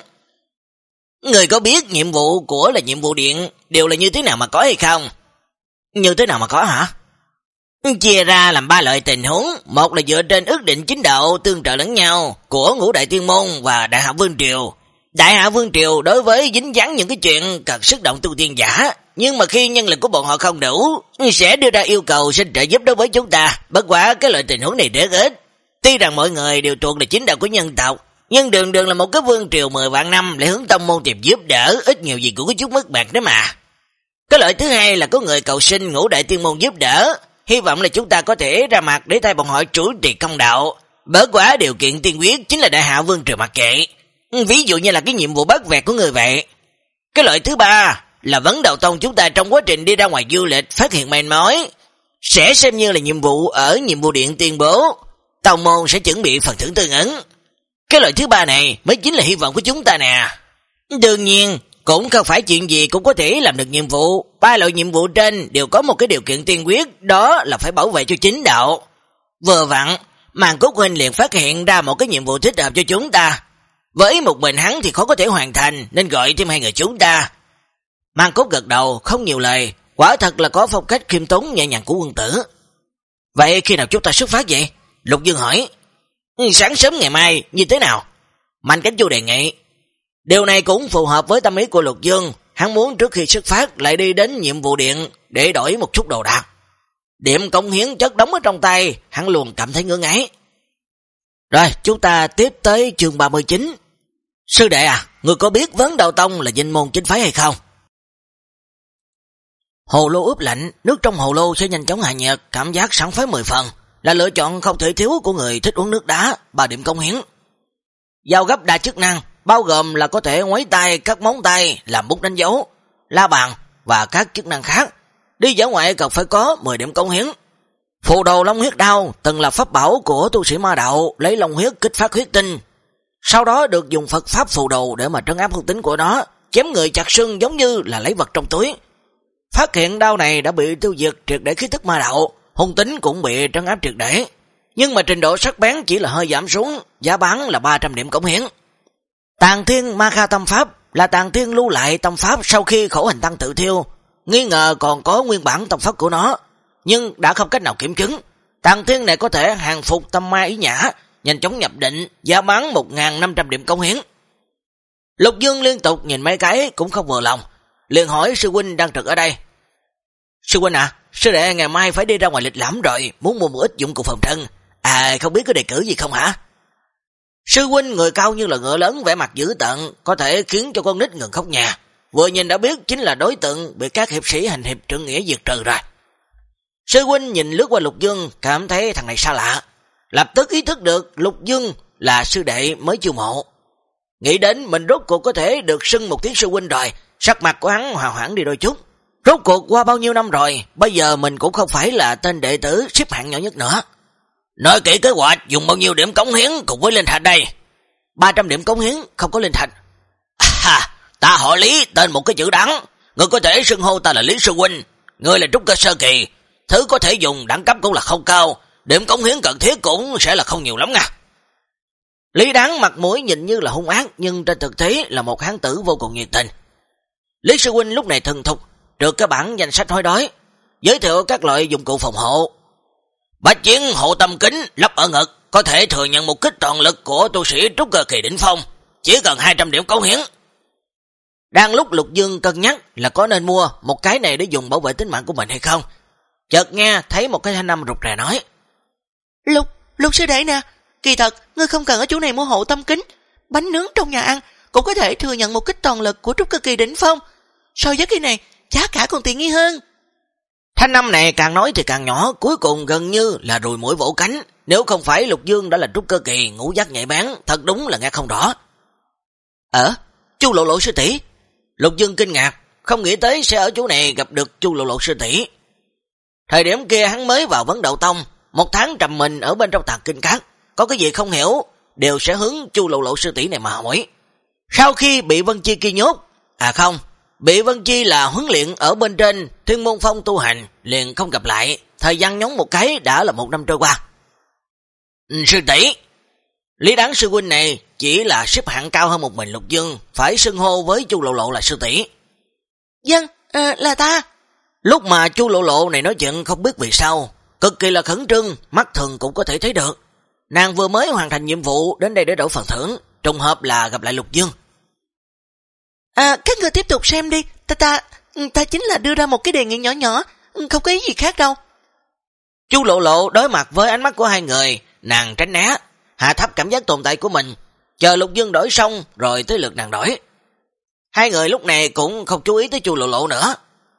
Ngươi có biết nhiệm vụ của là nhiệm vụ điện đều là như thế nào mà có hay không? Như thế nào mà có hả? Chia ra làm ba loại tình huống. Một là dựa trên ước định chính đạo tương trợ lẫn nhau của Ngũ Đại Tiên Môn và Đại Hạ Vương Triều. Đại Hạ Vương Triều đối với dính dáng những cái chuyện cần sức động tu tiên giả, nhưng mà khi nhân lực của bọn họ không đủ, sẽ đưa ra yêu cầu xin trợ giúp đối với chúng ta. Bất quả cái loại tình huống này rất ít. Tuy rằng mọi người đều thuộc là chính đạo của nhân tộc, nhưng đường đường là một cái vương triều mười vạn năm lại hướng tông môn tìm giúp đỡ, ít nhiều gì cũng có chút mất bạc đó mà. Cái loại thứ hai là có người cầu xin Ngũ Đại Tiên Môn giúp đỡ, hy vọng là chúng ta có thể ra mặt để thay bọn họ chủ trì công đạo. Bởi quả điều kiện tiên quyết chính là Đại Hạ Vương Triều mặc kệ. Ví dụ như là cái nhiệm vụ bắt vẹt của người vậy. Cái loại thứ ba là vấn đầu tông chúng ta trong quá trình đi ra ngoài du lịch phát hiện manh mối, sẽ xem như là nhiệm vụ ở nhiệm vụ điện tuyên bố, tông môn sẽ chuẩn bị phần thưởng tương ứng. Cái loại thứ ba này mới chính là hy vọng của chúng ta nè. Đương nhiên, cũng không phải chuyện gì cũng có thể làm được nhiệm vụ. Ba loại nhiệm vụ trên đều có một cái điều kiện tiên quyết, đó là phải bảo vệ cho chính đạo. Vừa vặn, Màn Cốt huynh liền phát hiện ra một cái nhiệm vụ thích hợp cho chúng ta. Với một mình hắn thì khó có thể hoàn thành, nên gọi thêm hai người chúng ta. Màn Cốt gật đầu, không nhiều lời, quả thật là có phong cách khiêm tốn nhẹ nhàng của quân tử. Vậy khi nào chúng ta xuất phát vậy? Lục Dương hỏi. Sáng sớm ngày mai, như thế nào? Mạnh Cảnh Chu đề nghị. Điều này cũng phù hợp với tâm ý của Lục Dương, hắn muốn trước khi xuất phát lại đi đến nhiệm vụ điện để đổi một chút đồ đạc. điểm cống hiến chất đóng ở trong tay, hắn luôn cảm thấy ngưỡng ấy. Rồi, chúng ta tiếp tới chương ba mươi chín. Sư đệ à, người có biết Vấn Đạo Tông là danh môn chính phái hay không? Hồ lô ướp lạnh, nước trong hồ lô sẽ nhanh chóng hạ nhiệt, cảm giác sảng khoái mười phần, là lựa chọn không thể thiếu của người thích uống nước đá, ba điểm cống hiến. Dao gấp đa chức năng, bao gồm là có thể ngoáy tay, cắt móng tay, làm bút đánh dấu, la bàn và các chức năng khác. Đi dã ngoại cần phải có mười điểm cống hiến. Phù đồ long huyết đao từng là pháp bảo của tu sĩ ma đạo, lấy long huyết kích phát huyết tinh, sau đó được dùng Phật pháp phù đồ để mà trấn áp hung tính của nó, chém người chặt xương giống như là lấy vật trong túi. Phát hiện đao này đã bị tiêu diệt triệt để khí tức ma đạo, hung tính cũng bị trấn áp triệt để, nhưng mà trình độ sắc bén chỉ là hơi giảm xuống, giá bán là ba trăm điểm cống hiến. Tàn Thiên Ma Kha Tâm Pháp là Tàn Thiên lưu lại tâm pháp sau khi khổ hành tăng tự thiêu, nghi ngờ còn có nguyên bản tâm pháp của nó, nhưng đã không cách nào kiểm chứng. Tàn Thiên này có thể hàng phục tâm ma ý nhã, nhanh chóng nhập định, giá bán một nghìn năm trăm điểm cống hiến. Lục Dương liên tục nhìn mấy cái cũng không vừa lòng, liền hỏi sư huynh đang trực ở đây. Sư huynh à, sư đệ ngày mai phải đi ra ngoài lịch lãm rồi, muốn mua một ít dụng cụ phòng thân. À, không biết có đề cử gì không hả? Sư huynh người cao như là ngựa lớn, vẻ mặt dữ tợn, có thể khiến cho con nít ngừng khóc nhà. Vừa nhìn đã biết chính là đối tượng bị các hiệp sĩ hành hiệp trượng nghĩa diệt trừ rồi. Sư huynh nhìn lướt qua Lục Dương, cảm thấy thằng này xa lạ, lập tức ý thức được Lục Dương là sư đệ mới chiêu mộ. Nghĩ đến mình rốt cuộc có thể được xưng một tiếng sư huynh rồi, sắc mặt của hắn hòa hoãn đi đôi chút. Rốt cuộc qua bao nhiêu năm rồi, bây giờ mình cũng không phải là tên đệ tử xếp hạng nhỏ nhất nữa. Nói kỹ kế hoạch dùng bao nhiêu điểm cống hiến cùng với linh thạch đây? ba trăm điểm cống hiến, không có linh thạch. À, ta họ Lý, tên một cái chữ đắng. Ngươi có thể xưng hô ta là Lý sư huynh. Ngươi là trúc cơ sơ kỳ, thứ có thể dùng đẳng cấp cũng là không cao, điểm cống hiến cần thiết cũng sẽ là không nhiều lắm nha. Lý Đắng mặt mũi nhìn như là hung ác, nhưng trên thực tế là một hán tử vô cùng nhiệt tình. Lý sư huynh lúc này thần thục được cái bản danh sách hối đói, giới thiệu các loại dụng cụ phòng hộ. Bách chiến hộ tâm kính lắp ở ngực, có thể thừa nhận một kích toàn lực của tu sĩ trúc cơ kỳ đỉnh phong, chỉ cần hai trăm điểm cống hiến. Đang lúc Lục Dương cân nhắc là có nên mua một cái này để dùng bảo vệ tính mạng của mình hay không, chợt nghe thấy một cái thanh âm rụt rè nói: Lục, Lục sư đệ nè, kỳ thật ngươi không cần ở chỗ này mua hộ tâm kính, bánh nướng trong nhà ăn cũng có thể thừa nhận một kích toàn lực của trúc cơ kỳ đỉnh phong, so với cái này giá cả còn tiện nghi hơn. Thanh âm này càng nói thì càng nhỏ, cuối cùng gần như là rùi mũi vỗ cánh. Nếu không phải Lục Dương đã là trúc cơ kỳ, ngũ giác nhạy bén, thật đúng là nghe không rõ. Ở Chu Lộ Lộ sư tỷ. Lục Dương kinh ngạc, không nghĩ tới sẽ ở chỗ này gặp được Chu Lộ Lộ sư tỷ. Thời điểm kia hắn mới vào Vấn Đạo Tông, một tháng trầm mình ở bên trong Tàng Kinh Các, có cái gì không hiểu đều sẽ hướng Chu Lộ Lộ sư tỷ này mà hỏi. Sau khi bị Vân Chi kia nhốt, à không, bị Vân Chi là huấn luyện ở bên trên Thiên Môn Phong tu hành, liền không gặp lại, thời gian nhóng một cái đã là một năm trôi qua. Ừ, sư tỷ. Lý Đáng sư huynh này chỉ là xếp hạng cao hơn một mình Lục Dương, phải xưng hô với Chu Lộ Lộ là sư tỷ. Dân, à, là ta. Lúc mà Chu Lộ Lộ này nói chuyện không biết vì sao, cực kỳ là khẩn trương, mắt thường cũng có thể thấy được. Nàng vừa mới hoàn thành nhiệm vụ đến đây để đổi phần thưởng, trùng hợp là gặp lại Lục Dương. À, các người tiếp tục xem đi, ta ta ta chính là đưa ra một cái đề nghị nhỏ nhỏ, không có ý gì khác đâu. Chu Lộ Lộ đối mặt với ánh mắt của hai người, nàng tránh né, hạ thấp cảm giác tồn tại của mình, chờ Lục Dương đổi xong rồi tới lượt nàng đổi. Hai người lúc này cũng không chú ý tới Chu Lộ Lộ nữa.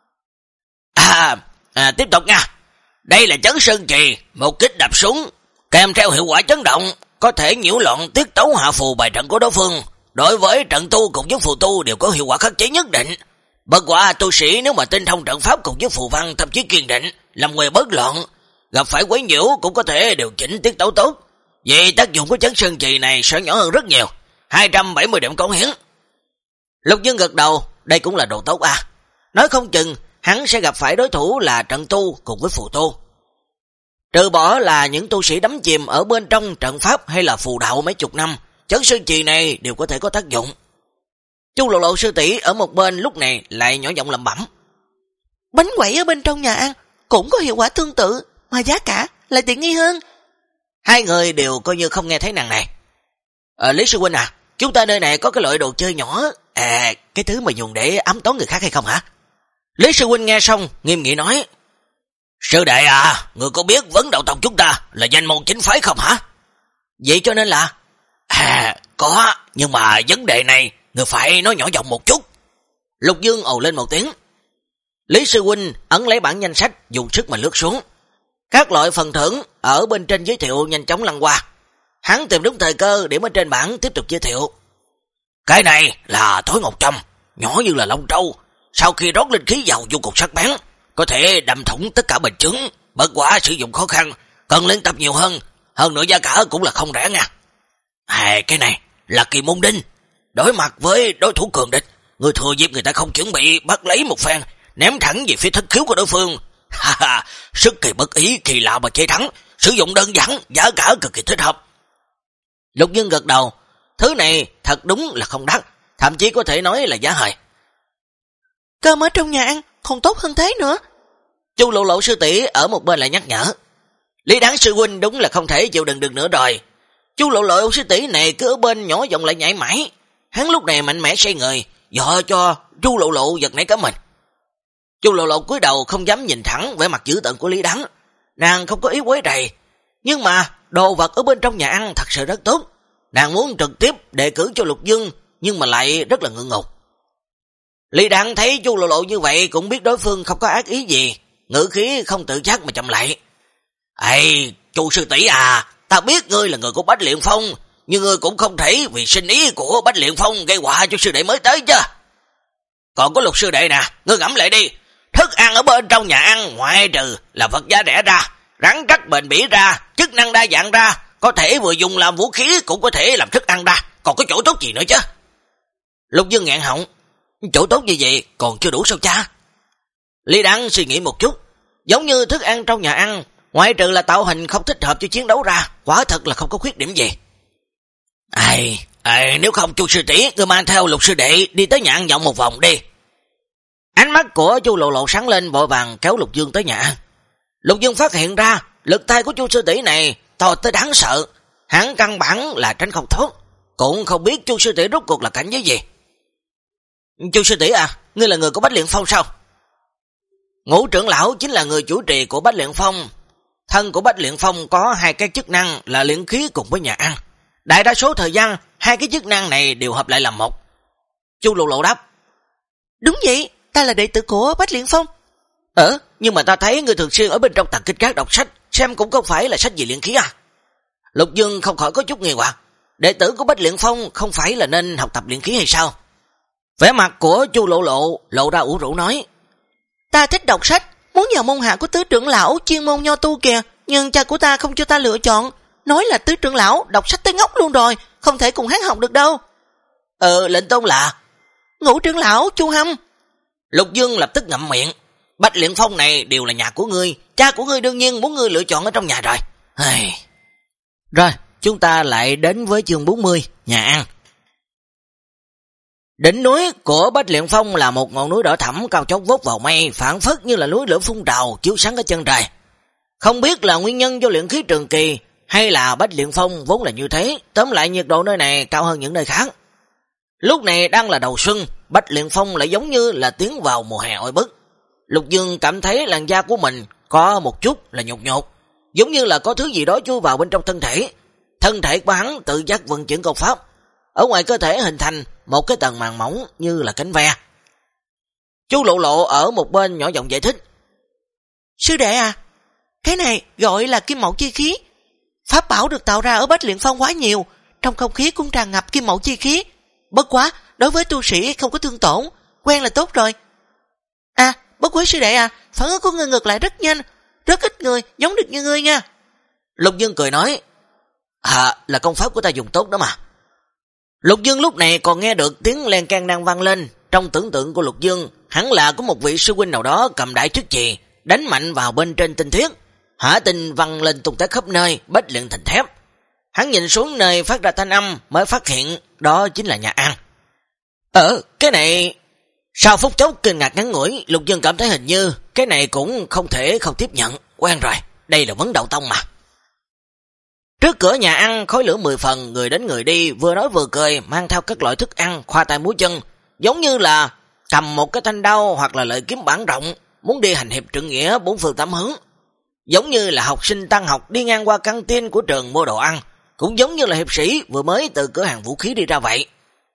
À, à tiếp tục nha. Đây là chấn sơn trì, một kích đập súng, kèm theo hiệu quả chấn động, có thể nhiễu loạn tiết tấu hạ phù bài trận của đối phương. Đối với trận tu cùng với phù tu đều có hiệu quả khắc chế nhất định. Bất quả tu sĩ nếu mà tinh thông trận pháp cùng với phù văn thậm chí kiên định, làm người bớt loạn, gặp phải quấy nhiễu cũng có thể điều chỉnh tiết tấu tốt. Vì tác dụng của chấn sơn trì này sẽ nhỏ hơn rất nhiều, hai trăm bảy mươi điểm cống hiến. Lục Dương gật đầu, đây cũng là đồ tốt à. Nói không chừng hắn sẽ gặp phải đối thủ là trận tu cùng với phù tu. Trừ bỏ là những tu sĩ đắm chìm ở bên trong trận pháp hay là phù đạo mấy chục năm, chấn sơn trì này đều có thể có tác dụng. Chu Lộ Lộ sư tỷ ở một bên lúc này lại nhỏ giọng lẩm bẩm. Bánh quẩy ở bên trong nhà ăn cũng có hiệu quả tương tự, mà giá cả lại tiện nghi hơn. Hai người đều coi như không nghe thấy nàng này. Ờ, Lý sư huynh à, chúng ta nơi này có cái loại đồ chơi nhỏ, à, cái thứ mà dùng để ám toán người khác hay không hả? Lý sư huynh nghe xong, nghiêm nghị nói. Sư đệ à, người có biết vấn đạo tông chúng ta là danh môn chính phái không hả? Vậy cho nên là... À, có, nhưng mà vấn đề này người phải nói nhỏ giọng một chút. Lục Dương ồ lên một tiếng. Lý sư huynh ấn lấy bản danh sách, dùng sức mà lướt xuống. Các loại phần thưởng ở bên trên giới thiệu nhanh chóng lăn qua. Hắn tìm đúng thời cơ điểm ở trên bảng tiếp tục giới thiệu. Cái này là thối ngọc trâm, nhỏ như là lông trâu, sau khi rót linh khí vào vô cùng sắc bén, có thể đâm thủng tất cả bệnh chứng, bất quả sử dụng khó khăn, cần luyện tập nhiều hơn, hơn nữa giá cả cũng là không rẻ nha. À, cái này là kỳ môn đinh, đối mặt với đối thủ cường địch, người thừa dịp người ta không chuẩn bị bắt lấy một phen, ném thẳng về phía thất khiếu của đối phương. Ha ha, sức kỳ bất ý, kỳ lạ mà chế thắng, sử dụng đơn giản, giá cả cực kỳ thích hợp. Lục Dương gật đầu, thứ này thật đúng là không đắt, thậm chí có thể nói là giá hời. Cơm ở trong nhà ăn còn tốt hơn thế nữa. Chu Lộ Lộ sư tỷ ở một bên lại nhắc nhở. Lý Đáng sư huynh đúng là không thể chịu đựng được nữa rồi. Chu Lộ Lộ sư tỷ này cứ ở bên nhỏ giọng lại nhảy mãi. Hắn lúc này mạnh mẽ xoay người, dọa cho Chu Lộ Lộ giật nảy cả mình. Chu Lộ Lộ cúi đầu không dám nhìn thẳng vẻ mặt dữ tợn của Lý Đáng. Nàng không có ý quấy rầy, nhưng mà đồ vật ở bên trong nhà ăn thật sự rất tốt. Nàng muốn trực tiếp đề cử cho Lục Dương, nhưng mà lại rất là ngượng ngùng. Lý Đáng thấy Chu Lộ Lộ như vậy cũng biết đối phương không có ác ý gì, ngữ khí không tự giác mà chậm lại. Ê, Chu sư tỷ à, ta biết ngươi là người của Bách Luyện Phong, nhưng ngươi cũng không thể vì sinh ý của Bách Luyện Phong gây họa cho sư đệ mới tới chứ. Còn có Lục sư đệ nè, ngươi ngẫm lại đi, thức ăn ở bên trong nhà ăn ngoại trừ là vật giá rẻ ra, rắn chắc bền bỉ ra, chức năng đa dạng ra, có thể vừa dùng làm vũ khí cũng có thể làm thức ăn ra, còn có chỗ tốt gì nữa chứ. Lục Dương nghẹn họng, chỗ tốt như vậy còn chưa đủ sao cha? Lý Đăng suy nghĩ một chút, giống như thức ăn trong nhà ăn, ngoại trừ là tạo hình không thích hợp cho chiến đấu ra, quả thật là không có khuyết điểm gì. Ai, ai nếu không Chu sư tỷ, ngươi mang theo Lục sư đệ đi tới nhà ăn dạo một vòng đi. Ánh mắt của Chu Lộ Lộ sáng lên, vội vàng kéo Lục Dương tới nhà ăn. Lục Dương phát hiện ra lực tay của Chu sư tỷ này to tới đáng sợ, hắn căn bản là tránh không thoát, cũng không biết Chu sư tỷ rốt cuộc là cảnh giới gì. Chu sư tỷ à, ngươi là người của Bách Luyện Phong sao? Ngũ trưởng lão chính là người chủ trì của Bách Luyện Phong. Thân của Bách Luyện Phong có hai cái chức năng là luyện khí cùng với nhà ăn. Đại đa số thời gian, hai cái chức năng này đều hợp lại làm một. Chu Lộ Lộ đáp. Đúng vậy, ta là đệ tử của Bách Luyện Phong. Ờ, nhưng mà ta thấy người thường xuyên ở bên trong tàng kinh các đọc sách, xem cũng không phải là sách gì luyện khí à. Lục Dương không khỏi có chút nghi hoặc, đệ tử của Bách Luyện Phong không phải là nên học tập luyện khí hay sao? Vẻ mặt của Chu Lộ Lộ lộ ra ủ rũ nói. Ta thích đọc sách, muốn vào môn hạ của tứ trưởng lão chuyên môn nho tu kìa, nhưng cha của ta không cho ta lựa chọn, nói là tứ trưởng lão đọc sách tới ngốc luôn rồi, không thể cùng hắn học được đâu. Ờ, lệnh tôn là Ngũ trưởng lão Chu Hâm. Lục Dương lập tức ngậm miệng. Bách Luyện Phong này đều là nhà của ngươi, cha của ngươi đương nhiên muốn ngươi lựa chọn ở trong nhà rồi. Hey. Rồi, chúng ta lại đến với chương bốn mươi, nhà ăn. Đỉnh núi của Bách Luyện Phong là một ngọn núi đỏ thẳm cao chót vút vào mây, phản phất như là núi lửa phun trào chiếu sáng ở chân trời. Không biết là nguyên nhân do luyện khí trường kỳ hay là Bách Luyện Phong vốn là như thế, tóm lại nhiệt độ nơi này cao hơn những nơi khác. Lúc này đang là đầu xuân, Bách Luyện Phong lại giống như là tiến vào mùa hè oi bức. Lục Dương cảm thấy làn da của mình có một chút là nhột nhột, giống như là có thứ gì đó chui vào bên trong thân thể. Thân thể của hắn tự giác vận chuyển công pháp, ở ngoài cơ thể hình thành một cái tầng màng mỏng như là cánh ve. Chu Lộ Lộ ở một bên nhỏ giọng giải thích. Sư đệ à, cái này gọi là kim mậu chi khí. Pháp bảo được tạo ra ở Bách Luyện Phong quá nhiều, trong không khí cũng tràn ngập kim mậu chi khí. Bất quá, đối với tu sĩ không có thương tổn, quen là tốt rồi. À, bất quá sư đệ à, phản ứng của ngươi ngược lại rất nhanh, rất ít người giống được như ngươi nha. Lục Dương cười nói. À, là công pháp của ta dùng tốt đó mà. Lục Dương lúc này còn nghe được tiếng len can đang vang lên. Trong tưởng tượng của Lục Dương, hẳn là có một vị sư huynh nào đó cầm đại trức chì, đánh mạnh vào bên trên tinh thiết, hỏa tinh văng lên tung tóe khắp nơi, bách luyện thành thép. Hắn nhìn xuống nơi phát ra thanh âm mới phát hiện đó chính là nhà ăn. Ờ, cái này... Sau phút chốc kinh ngạc ngắn ngủi, Lục Dương cảm thấy hình như cái này cũng không thể không tiếp nhận. Quen rồi, đây là vấn đạo tông mà. Trước cửa nhà ăn khói lửa mười phần, người đến người đi, vừa nói vừa cười, mang theo các loại thức ăn, khoa tay múa chân, giống như là cầm một cái thanh đao hoặc là lợi kiếm bản rộng, muốn đi hành hiệp trượng nghĩa bốn phương tám hướng. giống như là học sinh tăng học đi ngang qua căng tin của trường mua đồ ăn, cũng giống như là hiệp sĩ vừa mới từ cửa hàng vũ khí đi ra vậy.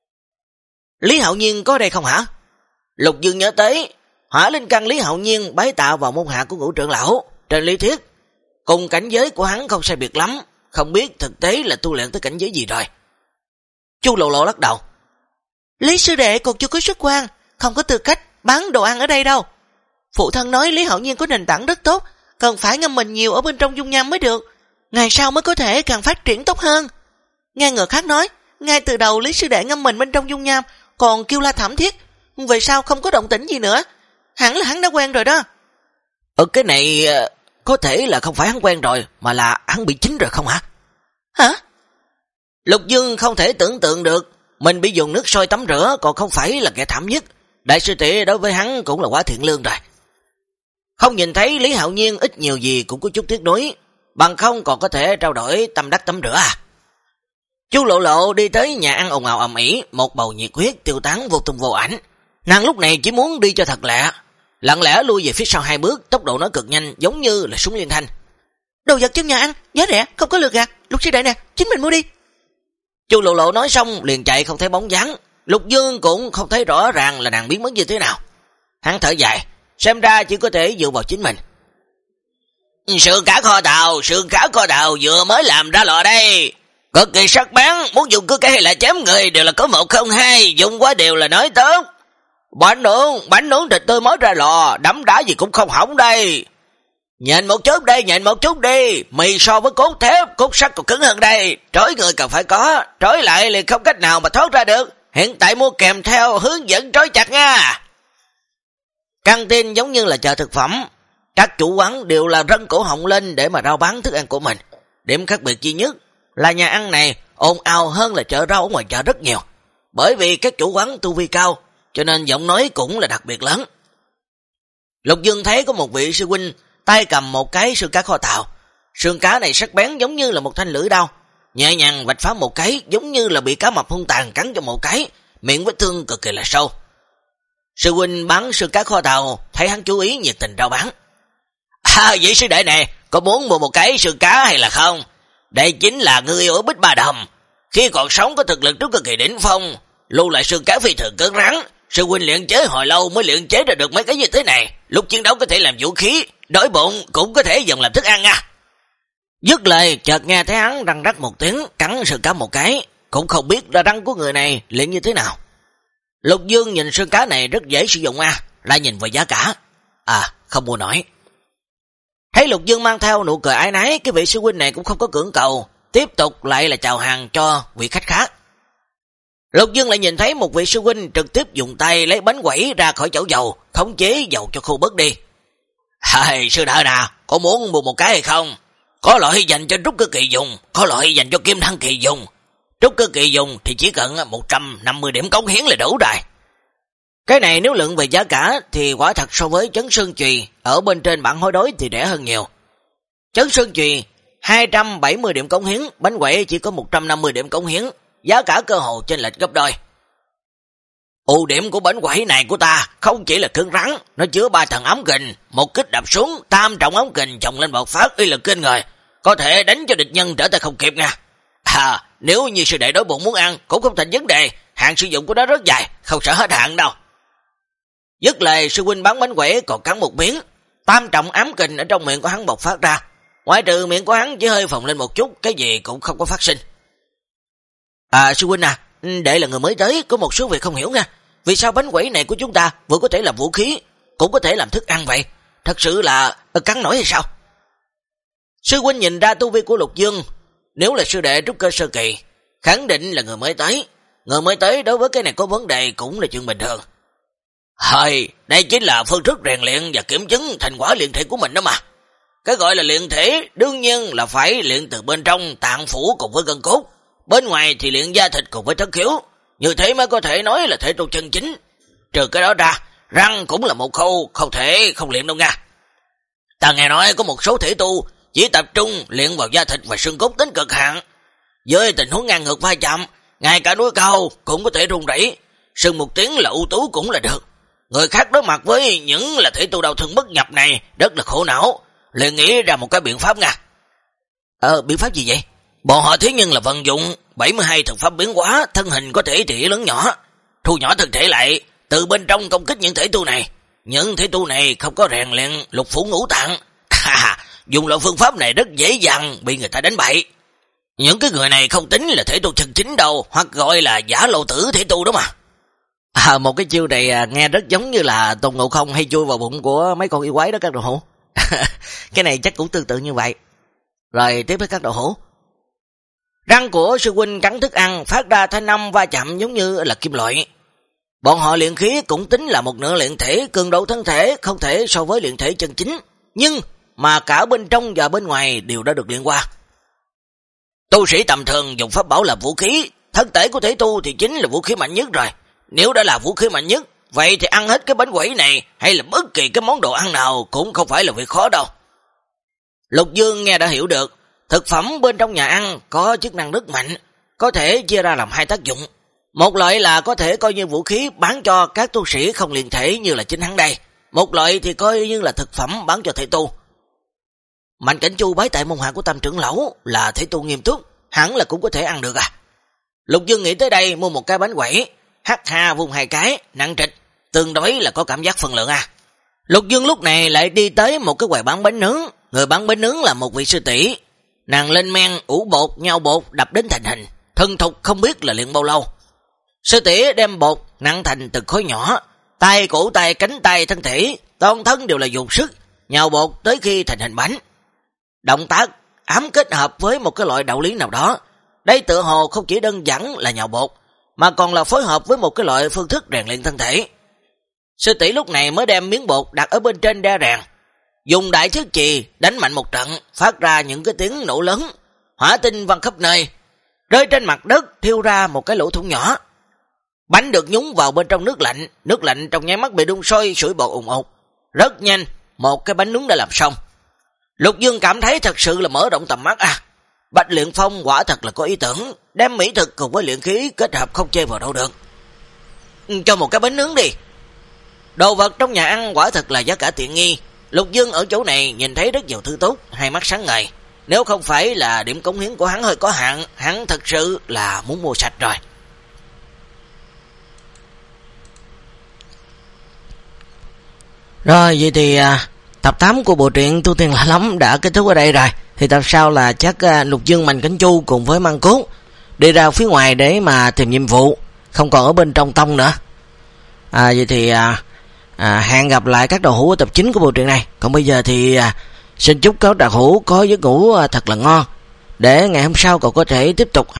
Lý Hạo Nhiên có đây không hả? Lục Dương nhớ tới, Hỏa Linh Căn Lý Hạo Nhiên bái tạ vào môn hạ của Ngũ trưởng lão, trên lý thuyết, cùng cảnh giới của hắn không sai biệt lắm, không biết thực tế là tu luyện tới cảnh giới gì rồi. Chu Lộ Lộ lắc đầu. Lý sư đệ còn chưa có xuất quan, không có tư cách bán đồ ăn ở đây đâu. Phụ thân nói Lý Hạo Nhiên có nền tảng rất tốt, cần phải ngâm mình nhiều ở bên trong dung nham mới được, ngày sau mới có thể càng phát triển tốt hơn. Nghe người khác nói, ngay từ đầu Lý sư đệ ngâm mình bên trong dung nham còn kêu la thảm thiết, về sau không có động tĩnh gì nữa, hẳn là hắn đã quen rồi đó. Ở cái này có thể là không phải hắn quen rồi, mà là hắn bị chín rồi không hả? Hả? Lục Dương không thể tưởng tượng được mình bị dùng nước sôi tắm rửa còn không phải là kẻ thảm nhất. Đại sư tỷ đối với hắn cũng là quá thiện lương rồi. Không nhìn thấy Lý Hạo Nhiên ít nhiều gì cũng có chút tiếc nuối, bằng không còn có thể trao đổi tâm đắc tắm rửa à. Chu Lộ Lộ đi tới nhà ăn ồn ào ầm ĩ, một bầu nhiệt huyết tiêu tán vô tung vô ảnh. Nàng lúc này chỉ muốn đi cho thật lẹ, lặng lẽ lui về phía sau hai bước, tốc độ nó cực nhanh giống như là súng liên thanh. Đồ vật trong nhà ăn giá rẻ, không có lượt gạt, Lục sư đệ nè, chính mình mua đi. Chu Lộ Lộ nói xong liền chạy không thấy bóng dáng. Lục Dương cũng không thấy rõ ràng là nàng biến mất như thế nào. Hắn thở dài, xem ra chỉ có thể dựa vào chính mình. Sườn cá kho tàu, sườn cá kho tàu vừa mới làm ra lò đây, cực kỳ sắc bén, muốn dùng cứ cái hay là chém người đều là có một không hai, dùng quá đều là nói tốt. Bánh nướng, bánh nướng thịt tươi mới ra lò, đấm đá gì cũng không hỏng đây. Nhìn một chút đi, nhìn một chút đi, mì so với cốt thép, cốt sắt còn cứng hơn đây, trói người cần phải có, trói lại liền không cách nào mà thoát ra được, hiện tại mua kèm theo hướng dẫn trói chặt nha. Căng tin giống như là chợ thực phẩm, các chủ quán đều là rân cổ họng lên để mà rao bán thức ăn của mình. Điểm khác biệt duy nhất là nhà ăn này ồn ào hơn là chợ rau ở ngoài chợ rất nhiều, bởi vì các chủ quán tu vi cao, cho nên giọng nói cũng là đặc biệt lớn. Lục Dương thấy có một vị sư huynh tay cầm một cái xương cá kho tàu, xương cá này sắc bén giống như là một thanh lưỡi đao, nhẹ nhàng vạch phá một cái giống như là bị cá mập hung tàn cắn cho một cái, miệng vết thương cực kỳ là sâu. Sư huynh bán xương cá kho tàu thấy hắn chú ý nhiệt tình rao bán. À, vậy sư đệ nè, có muốn mua một cái xương cá hay là không? Đây chính là người ở Bích Ba Đồng, khi còn sống có thực lực rất cực kỳ đỉnh phong, lưu lại xương cá phi thường cứng rắn. Sư huynh luyện chế hồi lâu mới luyện chế ra được mấy cái như thế này, lúc chiến đấu có thể làm vũ khí, đói bụng cũng có thể dùng làm thức ăn nha. Dứt lời chợt nghe thấy hắn răng rắc một tiếng, cắn xương cá một cái, cũng không biết ra răng của người này luyện như thế nào. Lục Dương nhìn xương cá này rất dễ sử dụng à, lại nhìn vào giá cả, à không mua nổi. Thấy Lục Dương mang theo nụ cười ái nái, cái vị sư huynh này cũng không có cưỡng cầu, tiếp tục lại là chào hàng cho vị khách khác. Lục Dương lại nhìn thấy một vị sư huynh trực tiếp dùng tay lấy bánh quẩy ra khỏi chậu dầu, khống chế dầu cho khô bớt đi. Hey, sư đệ nè, có muốn mua một cái hay không? Có loại dành cho trúc cơ kỳ dùng, có loại dành cho kim đăng kỳ dùng. Trúc cơ kỳ dùng thì chỉ cần một trăm năm mươi điểm cống hiến là đủ rồi. Cái này nếu lượng về giá cả thì quả thật so với chấn sơn chùy ở bên trên bảng hối đối thì rẻ hơn nhiều. Chấn sơn chùy hai trăm bảy mươi điểm cống hiến, bánh quẩy chỉ có một trăm năm mươi điểm cống hiến, giá cả cơ hồ chênh lệch gấp đôi. Ưu điểm của bánh quẩy này của ta không chỉ là cứng rắn, nó chứa ba tầng ống kình, một kích đập xuống, tam trọng ống kình chồng lên bộc phát uy lực kinh người, có thể đánh cho địch nhân trở tay không kịp nha. À, nếu như sư đệ đói bụng muốn ăn cũng không thành vấn đề, hạn sử dụng của nó rất dài, không sợ hết hạn đâu. Dứt lời sư huynh bán bánh quẩy còn cắn một miếng, tam trọng ám kình ở trong miệng của hắn bộc phát ra, ngoại trừ miệng của hắn chỉ hơi phồng lên một chút, cái gì cũng không có phát sinh. À sư huynh à, đệ là người mới tới, có một số việc không hiểu nha. Vì sao bánh quẩy này của chúng ta vừa có thể làm vũ khí, cũng có thể làm thức ăn vậy? Thật sự là cắn nổi hay sao? Sư huynh nhìn ra tu vi của Lục Dương, nếu là sư đệ trúc cơ sơ kỳ, khẳng định là người mới tới. Người mới tới đối với cái này có vấn đề cũng là chuyện bình thường. Hơi, đây chính là phương thức rèn luyện và kiểm chứng thành quả luyện thể của mình đó mà. Cái gọi là luyện thể đương nhiên là phải luyện từ bên trong tạng phủ cùng với gân cốt, bên ngoài thì luyện da thịt cùng với thất khiếu, như thế mới có thể nói là thể tu chân chính. Trừ cái đó ra, răng cũng là một khâu không thể không luyện đâu nha. Ta nghe nói có một số thể tu chỉ tập trung luyện vào da thịt và xương cốt đến cực hạn, với tình huống ngang ngược va chạm, ngay cả núi cao cũng có thể rung rẩy, sừng một tiếng là ưu tú cũng là được. Người khác đối mặt với những là thể tu đau thương bất nhập này rất là khổ não, liền nghĩ ra một cái biện pháp nha. Ờ, biện pháp gì vậy? Bọn họ thế nhưng là vận dụng bảy mươi hai thực pháp biến hóa, thân hình có thể trị lớn nhỏ, thu nhỏ thân thể lại, từ bên trong công kích những thể tu này. Những thể tu này không có rèn luyện lục phủ ngũ tạng. Dùng loại phương pháp này rất dễ dàng bị người ta đánh bại. Những cái người này không tính là thể tu chân chính đâu, hoặc gọi là giả lộ tử thể tu đó mà. À, một cái chiêu này à, nghe rất giống như là Tôn Ngộ Không hay chui vào bụng của mấy con yêu quái đó các đồ hữu. Cái này chắc cũng tương tự như vậy. Rồi tiếp với các đồ hữu. Răng của sư huynh cắn thức ăn phát ra thanh âm va chạm giống như là kim loại. Bọn họ luyện khí cũng tính là một nửa luyện thể, cường độ thân thể không thể so với luyện thể chân chính, nhưng mà cả bên trong và bên ngoài đều đã được luyện qua. Tu sĩ tầm thường dùng pháp bảo làm vũ khí, thân thể của thể tu thì chính là vũ khí mạnh nhất rồi. Nếu đã là vũ khí mạnh nhất, vậy thì ăn hết cái bánh quẩy này hay là bất kỳ cái món đồ ăn nào cũng không phải là việc khó đâu. Lục Dương nghe đã hiểu được, thực phẩm bên trong nhà ăn có chức năng rất mạnh, có thể chia ra làm hai tác dụng. Một loại là có thể coi như vũ khí bán cho các tu sĩ không luyện thể như là chính hắn đây. Một loại thì coi như là thực phẩm bán cho thể tu. Mạnh Cảnh Chu bái tại môn hạ của Tam trưởng lão là thể tu nghiêm túc, hẳn là cũng có thể ăn được à. Lục Dương nghĩ tới đây mua một cái bánh quẩy, hắt ha vùng hai cái, nặng trịch, tương đối là có cảm giác phân lượng à. Lục Dương lúc này lại đi tới một cái quầy bán bánh nướng, người bán bánh nướng là một vị sư tỷ. Nàng lên men, ủ bột, nhau bột, đập đến thành hình, thân thục không biết là luyện bao lâu. Sư tỷ đem bột nặng thành từng khối nhỏ, tay, cổ tay, cánh tay, thân thể, toàn thân đều là dùng sức, nhào bột tới khi thành hình bánh. Động tác ám kết hợp với một cái loại đạo lý nào đó. Đây tựa hồ không chỉ đơn giản là nhào bột, mà còn là phối hợp với một cái loại phương thức rèn luyện thân thể. Sư tỷ lúc này mới đem miếng bột đặt ở bên trên đa rèn, dùng đại thiết chì đánh mạnh một trận, phát ra những cái tiếng nổ lớn, hỏa tinh văng khắp nơi, rơi trên mặt đất thiêu ra một cái lỗ thủng nhỏ. Bánh được nhúng vào bên trong nước lạnh, nước lạnh trong nháy mắt bị đun sôi, sủi bọt ùn ùn. Rất nhanh, một cái bánh nướng đã làm xong. Lục Dương cảm thấy thật sự là mở rộng tầm mắt à. Bạch Luyện Phong quả thật là có ý tưởng, đem mỹ thực cùng với luyện khí kết hợp không chê vào đâu được. Cho một cái bánh nướng đi. Đồ vật trong nhà ăn quả thật là giá cả tiện nghi. Lục Dương ở chỗ này nhìn thấy rất nhiều thứ tốt, hai mắt sáng ngời. Nếu không phải là điểm cống hiến của hắn hơi có hạn, hắn thật sự là muốn mua sạch rồi. Rồi vậy thì à, tập tám của bộ truyện Tu Tiên Lạ Lắm đã kết thúc ở đây rồi. Thì tập sau là chắc à, Lục Dương, Mạnh Cảnh Chu cùng với Măng Cốt đi ra phía ngoài để mà tìm nhiệm vụ, không còn ở bên trong tông nữa. À, vậy thì à, à, hẹn gặp lại các đạo hữu ở tập chín của bộ truyện này. Còn bây giờ thì à, xin chúc các đạo hữu có giấc ngủ à, thật là ngon, để ngày hôm sau cậu có thể tiếp tục